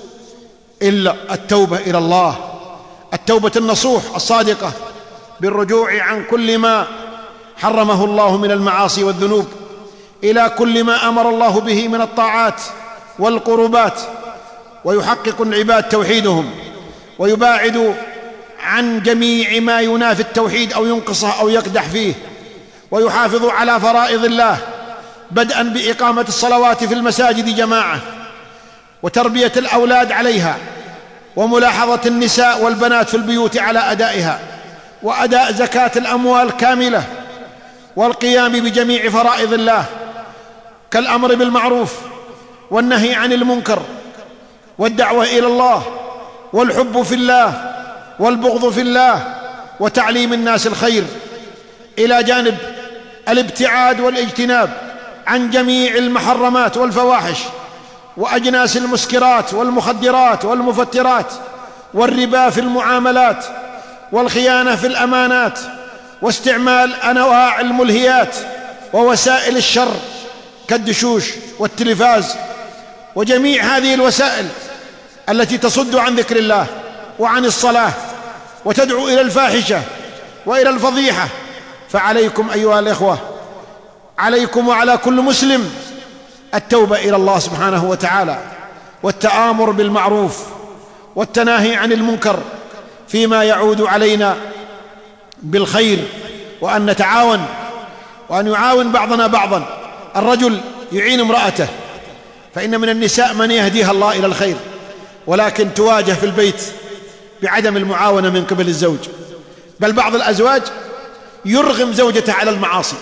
Speaker 3: إلا التوبة إلى الله، التوبة النصوح الصادقة بالرجوع عن كل ما حرمه الله من المعاصي والذنوب إلى كل ما أمر الله به من الطاعات والقربات، ويحقق العباد توحيدهم ويباعد عن جميع ما ينافي التوحيد أو ينقصه أو يقدح فيه، ويحافظ على فرائض الله بدءا بإقامة الصلوات في المساجد جماعة، وتربية الأولاد عليها، وملاحظة النساء والبنات في البيوت على أدائها، وأداء زكاة الأموال كاملة، والقيام بجميع فرائض الله كالأمر بالمعروف والنهي عن المنكر والدعوة إلى الله والحب في الله والبغض في الله وتعليم الناس الخير، إلى جانب الابتعاد والاجتناب عن جميع المحرمات والفواحش وأجناس المسكرات والمخدرات والمفترات، والربا في المعاملات، والخيانة في الأمانات، واستعمال أنواع الملهيات ووسائل الشر كالدشوش والتلفاز وجميع هذه الوسائل التي تصد عن ذكر الله وعن الصلاة وتدعو إلى الفاحشة وإلى الفضيحة. فعليكم أيها الإخوة، عليكم وعلى كل مسلم التوبة إلى الله سبحانه وتعالى، والتآمر بالمعروف والتناهي عن المنكر فيما يعود علينا بالخير، وأن نتعاون وأن يعاون بعضنا بعضا. الرجل يعين امرأته، فإن من النساء من يهديها الله إلى الخير، ولكن تواجه في البيت بعدم المعاونة من قبل الزوج، بل بعض الأزواج يرغم زوجته على المعاصي،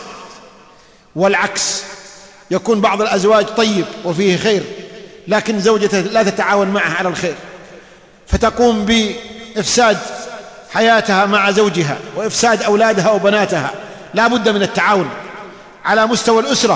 Speaker 3: والعكس، يكون بعض الأزواج طيب وفيه خير لكن زوجته لا تتعاون معه على الخير، فتقوم بإفساد حياتها مع زوجها وإفساد أولادها وبناتها. لا بد من التعاون على مستوى الأسرة.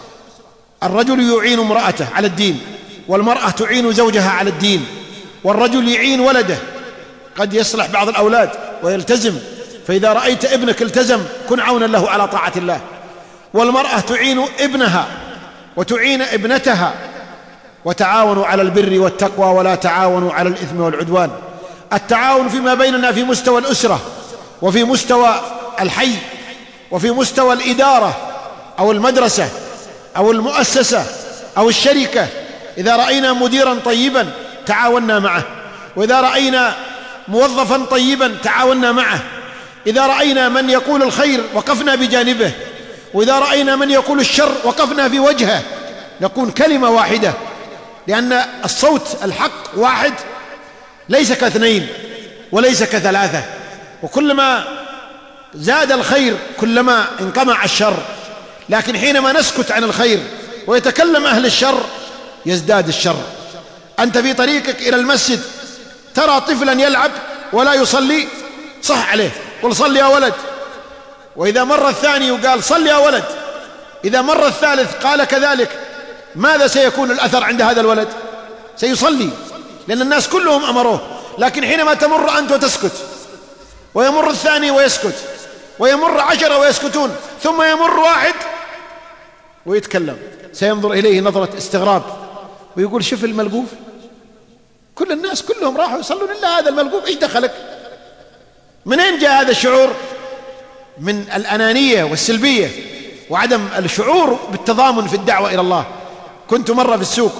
Speaker 3: الرجل يعين امرأته على الدين، والمرأة تعين زوجها على الدين، والرجل يعين ولده. قد يصلح بعض الأولاد ويلتزم، فإذا رأيت ابنك التزم كن عونا له على طاعة الله. والمرأة تعين ابنها وتعين ابنتها، وتعاونوا على البر والتقوى ولا تعاونوا على الإثم والعدوان. التعاون فيما بيننا في مستوى الأسرة وفي مستوى الحي وفي مستوى الإدارة أو المدرسة أو المؤسسة أو الشركة. إذا رأينا مديرا طيبا تعاوننا معه، وإذا رأينا موظفا طيبا تعاوننا معه، إذا رأينا من يقول الخير وقفنا بجانبه، وإذا رأينا من يقول الشر وقفنا في وجهه، نكون كلمة واحدة، لأن الصوت الحق واحد ليس كاثنين وليس كثلاثة. وكلما زاد الخير كلما انقمع الشر، لكن حينما نسكت عن الخير ويتكلم أهل الشر يزداد الشر. أنت في طريقك إلى المسجد ترى طفلا يلعب ولا يصلي، صح عليه، قل صل يا ولد. وإذا مر الثاني وقال صل يا ولد، إذا مر الثالث قال كذلك، ماذا سيكون الأثر عند هذا الولد؟ سيصلي لأن الناس كلهم أمروه. لكن حينما تمر أنت وتسكت، ويمر الثاني ويسكت، ويمر 10 ويسكتون، ثم يمر واحد ويتكلم، سينظر إليه نظرة استغراب ويقول شوف الملقوف، كل الناس كلهم راحوا يصلون إلا هذا الملقوف، إيش دخلك؟ منين جاء هذا الشعور؟ من الأنانية والسلبية وعدم الشعور بالتضامن في الدعوة إلى الله. كنت مرة في السوق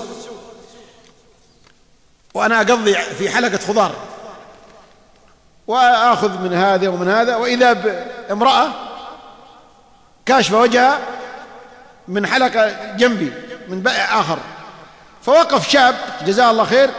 Speaker 3: وأنا أقضي في حلقة خضار، وآخذ من هذا ومن هذا، وإذا بامرأة كاشفة وجهها من حلقة جنبي من بائع آخر، فوقف شاب جزاه الله خير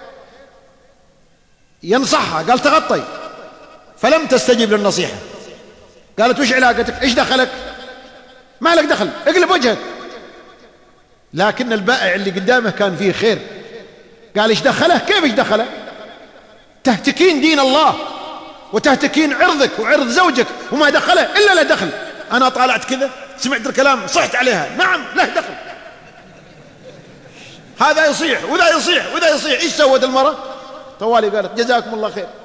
Speaker 3: ينصحها، قال تغطي، فلم تستجب للنصيحة. قالت وش علاقتك؟ ايش دخلك؟ ما لك دخل، اقلب وجهك. لكن البائع اللي قدامه كان فيه خير، قال ايش دخله؟ كيف ايش دخله؟ تهتكين دين الله وتهتكين عرضك وعرض زوجك وما دخله إلا له دخل. أنا طالعت كذا سمعت الكلام صحت عليها، نعم له دخل، هذا يصيح وذا يصيح وذا يصيح. ايش سوت المرأة؟ طوالي قالت جزاكم الله خير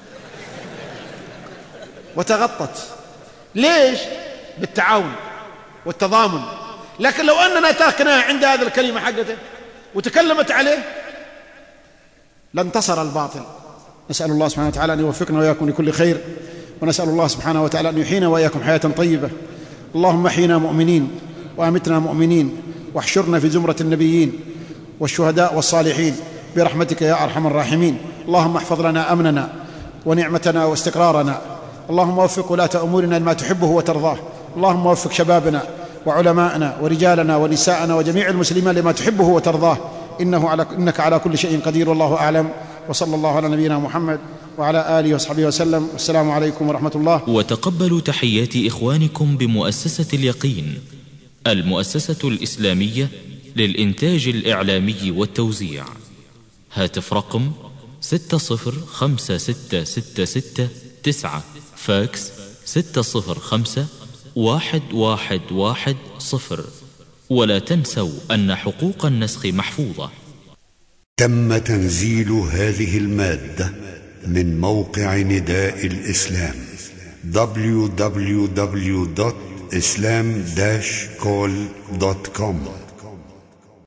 Speaker 3: وتغطت. ليش؟ بالتعاون والتضامن. لكن لو أننا تركناه عند هذه الكلمة حقته وتكلمت عليه لانتصر الباطل. نسأل الله سبحانه وتعالى أن يوفقنا وإياكم لكل خير، ونسأل الله سبحانه وتعالى أن يحيينا وإياكم حياة طيبة. اللهم احينا مؤمنين وأمتنا مؤمنين، واحشرنا في زمرة النبيين والشهداء والصالحين برحمتك يا أرحم الراحمين. اللهم احفظ لنا أمننا ونعمتنا واستقرارنا. اللهم وفق ولاة أمورنا لما تحبه وترضاه. اللهم وفق شبابنا وعلماءنا ورجالنا ونساءنا وجميع المسلمين لما تحبه وترضاه، إنك على كل شيء قدير، والله أعلم. وصلى الله على نبينا محمد وعلى آله وصحبه وسلم، والسلام عليكم ورحمة الله.
Speaker 1: وتقبلوا تحيات إخوانكم بمؤسسة اليقين، المؤسسة الإسلامية للإنتاج الإعلامي والتوزيع. هاتف رقم 605666 فاكس 605-1110. ولا تنسوا أن حقوق النسخ محفوظة.
Speaker 5: تم تنزيل هذه المادة من موقع نداء الإسلام www.islam-call.com